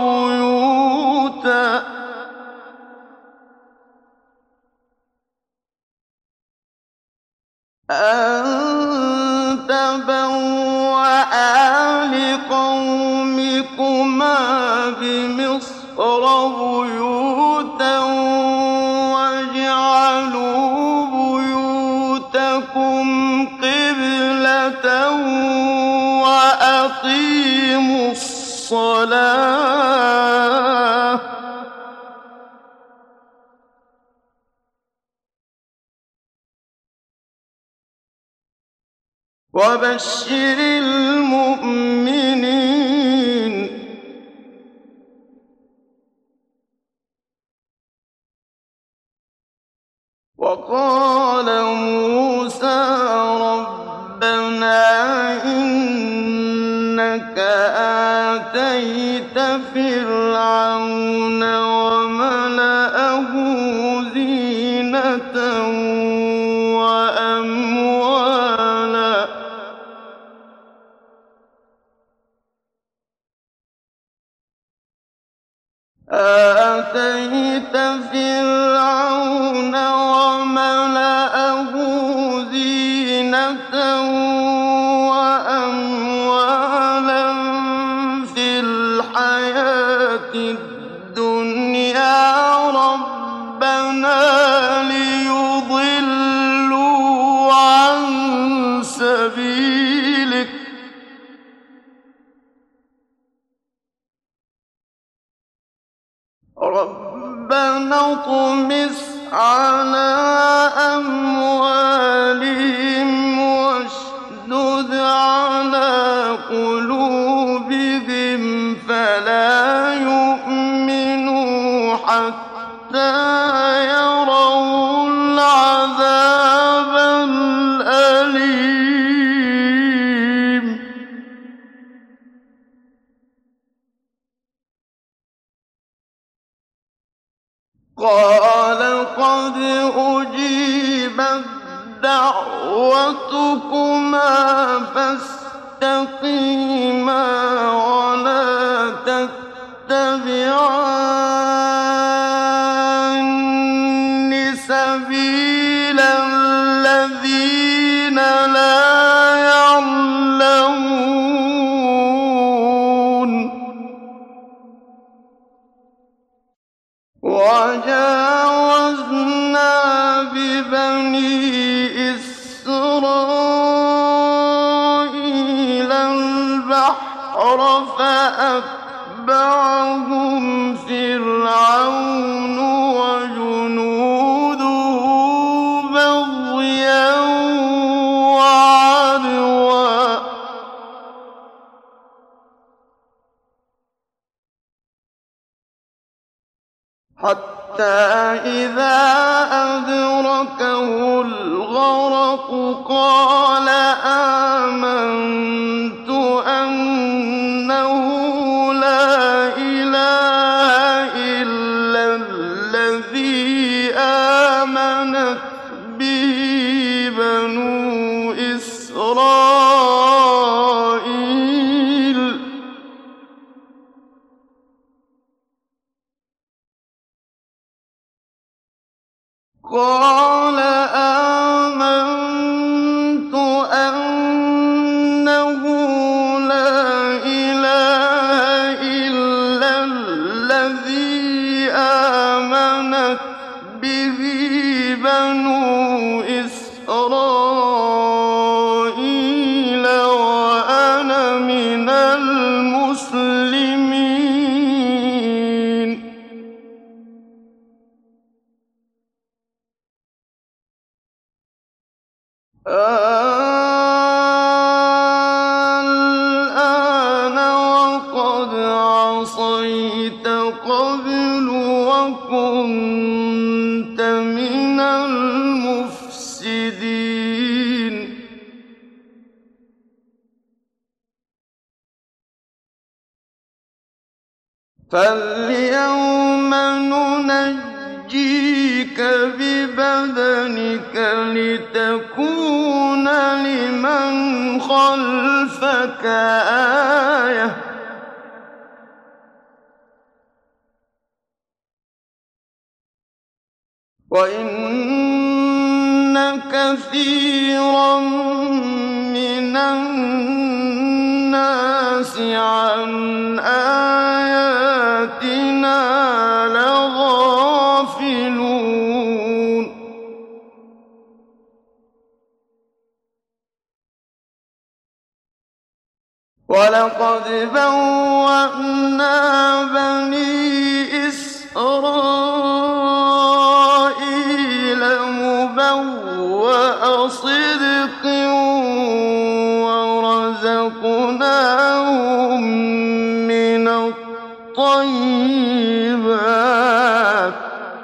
بيوتا واجعلوا بيوتكم قبلة وأقيموا الصلاة وبشر المؤمنين. وقال موسى ربنا إنك آتيت فرعون وملأه زينة وأموالا في الحياة الدنيا ربنا ليضلوا عن سبيلك ربنا اطمس على أموالهم واشدد على قلوبهم فلا يؤمنوا حتى يروا العذاب الأليم. قال قد أجيبت دعوتكما فاستقيما ولا تتبعان سبيل الذين لا يعلمون. وجاوزنا ببني إسرائيل البحر فأتبعهم فرعون وجنوده بغيا وعدوا حتى إذا أدركه الغرق قال آمنت أنه لا إله إلا الذي آمنت به بنو إسرائيل قال آمنت أنه لا إله إلا الذي آمنت به بنو إسرائيل وأنا من المسلمين. الآن وقد عصيت قبل وكنت من المفسدين. فاليوم ننجيك ببدنك لتكون لمن خلفك آية وإن كثيرا من الناس عن آياتنا لغافلون ولقد بوأنا بني إسرائيل مبوأ صدق ورزقناهم من الطيبات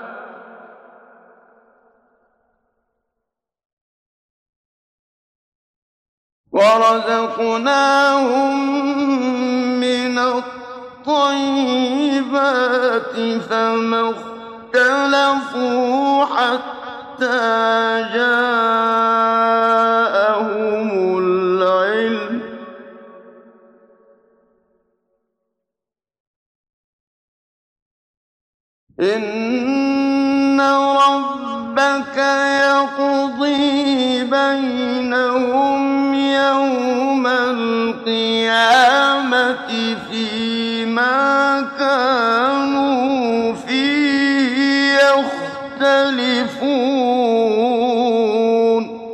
فما اختلفوا حتى جاءهم العلم إن ربك يقضي بينهم يوم القيامة فيما كانوا فيه يختلفون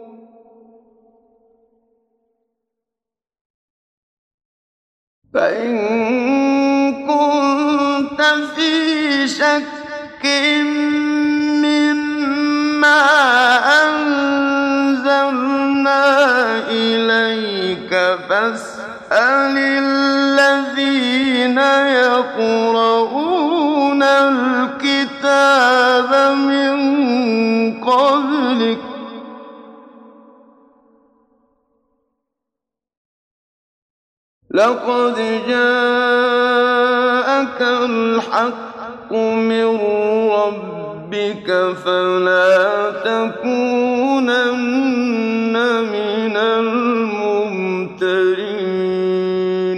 فإن كنت في شك مما أنزلنا إليك فاسأل الذين يقرؤون الكتاب من قبلك لقد جاءك الحق من ربك فلا تكونن من الممترين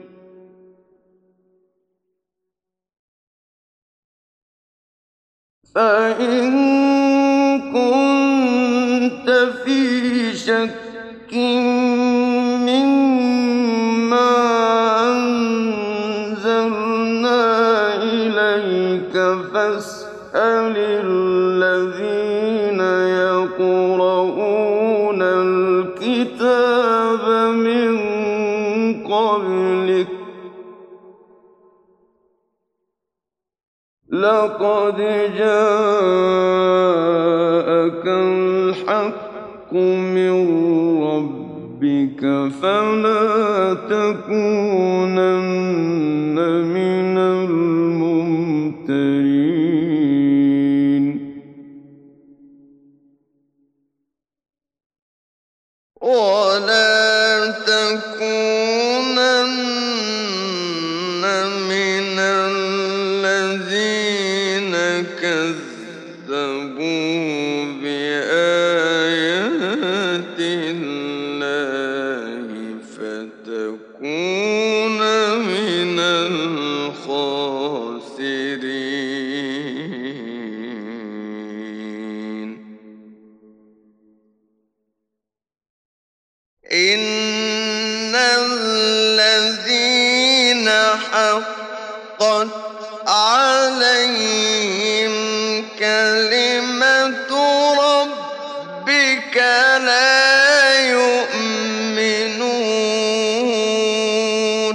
فإن كنت في شك مما أنزلنا إليك فاسأل الذين يقرؤون الكتاب من قبلك لقد جاءك الحق من ربك فلا تكونن من الممترين ولا تكونن من الذين كذبوا بآيات الله فتكون من الخاسرين إن الذين حقت عليهم كلمة ربك لا يؤمنون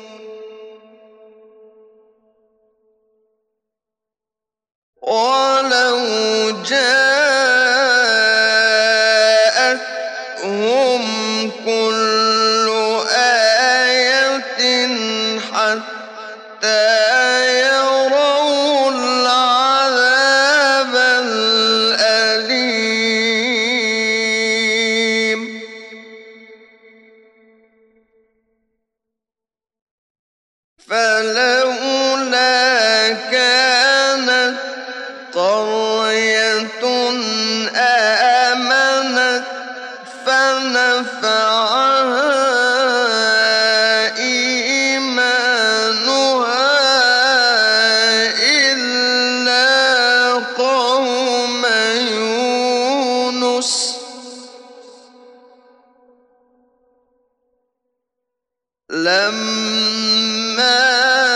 ولو جاءتهم كل آية حتى يروا العذاب الأليم فلولا كانت قرية آمنت فنفعها إيمانها إلا قوم يونس لما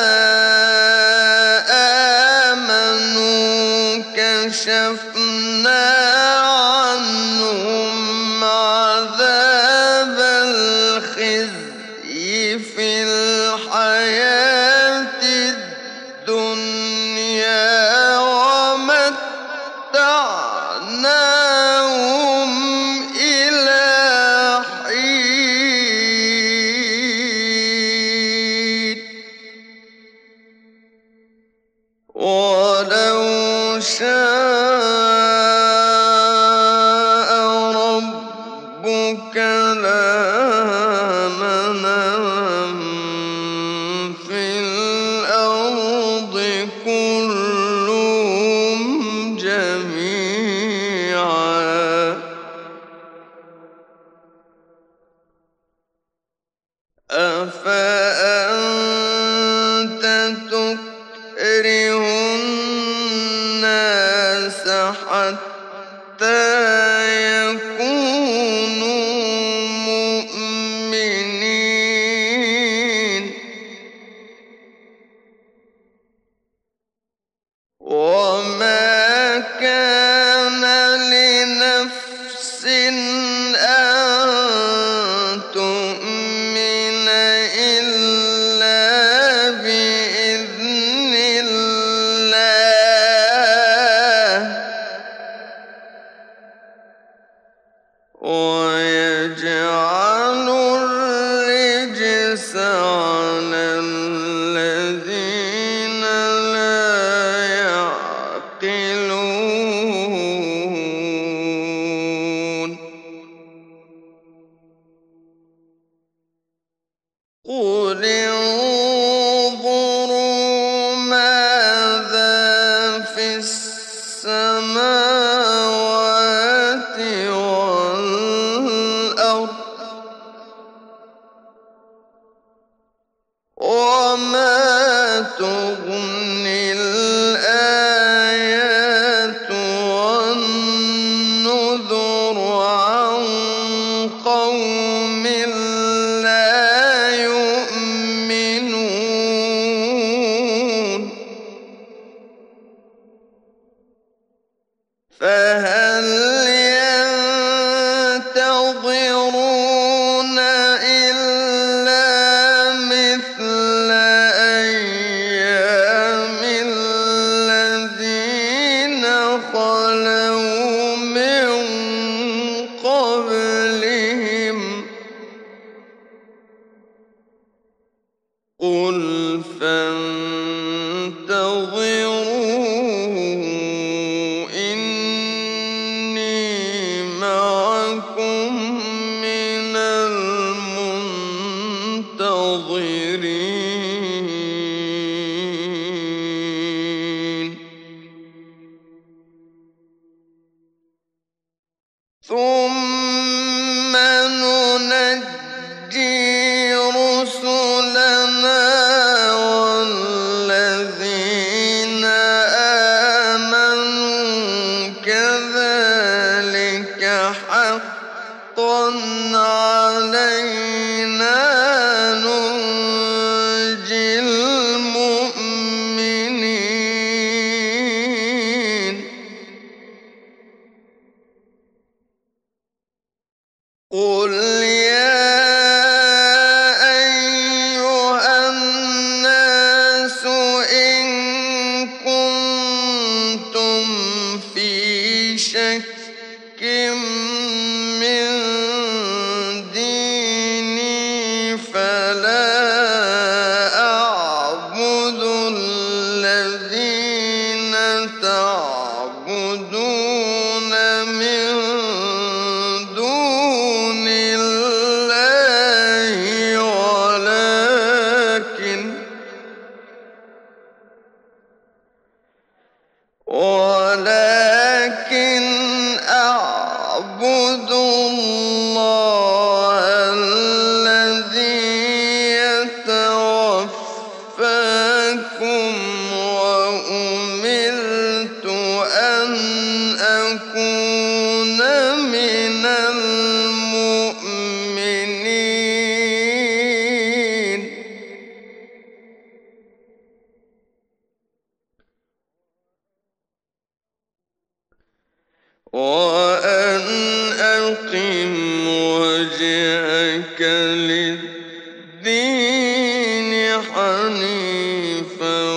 آمنوا كشفنا عنهم عذاب الخزي في الحياة الدنيا ومتعناهم إلى حين ولو شاء ربك لآمن من في الأرض كلهم جميعا أفأنت تكره الناس حتى يكونوا مؤمنين وما كان لنفس أن تؤمن إلا بإذن الله ويجعل الرجس على الذين لا يعقلون قل انظروا ماذا في السماوات والأرض وما تغني الآيات والنذر عن قوم لا يؤمنون فهل ينتظرون إلا مثل أيام الذين خلوا من قبلهم قل فانتظروا إني معكم من المنتظرين ثم ننجي رسلنا والذين آمنوا كذلك حقا علينا ننجي المؤمنين قل يا أيها الناس إن كنتم في شك من ديني فلا أعبد الذين تعبدون من دون الله وأن أقم وجهك للدين حنيفا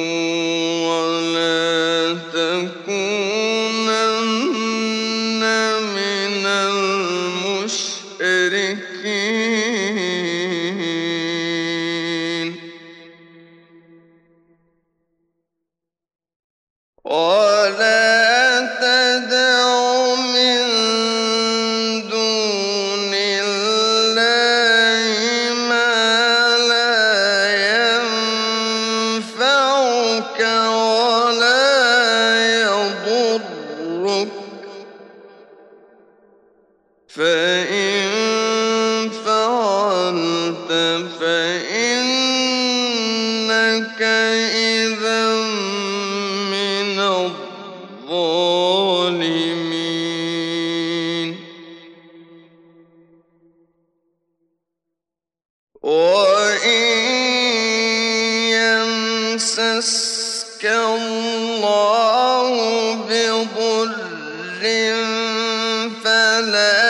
ولا تكونن من المشركين ولا تدع من دون الله ما لا ينفعك ولا يضرك فإن فعلت فإنك إذا من الظالمين وإن يمسسك الله بضر فلا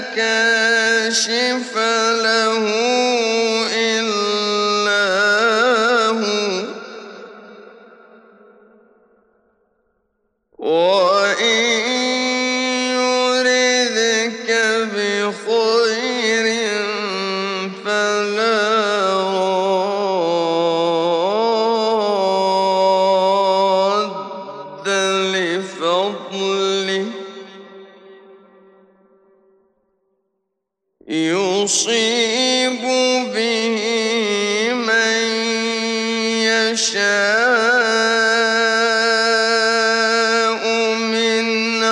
كاشف له إلا هو وإن يردك بخير فلا راد لفضله يصيب به من يشاء من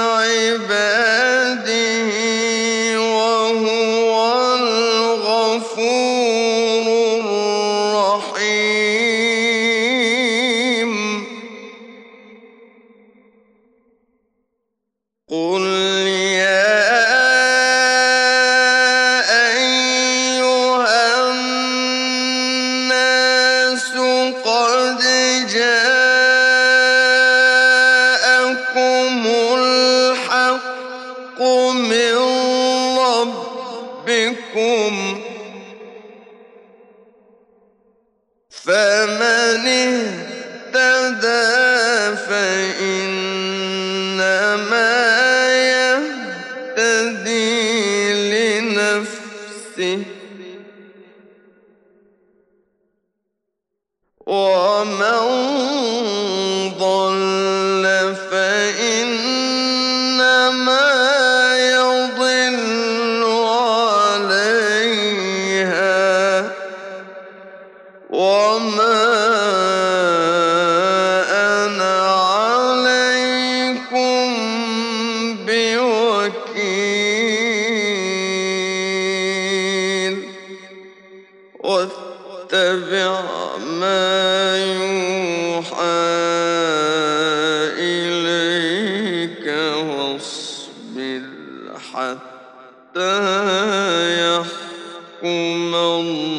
عباده وهو الغفور الرحيم قل يا أيها الناس قد جاءكم الحق من ربكم فمن اهتدى فإنما يهتدي لنفسه ومن ضل فإنما يضل عليها وما أنا عليكم بوكيل واتبع ما يوحى إليك واصبر حتى يحكم الله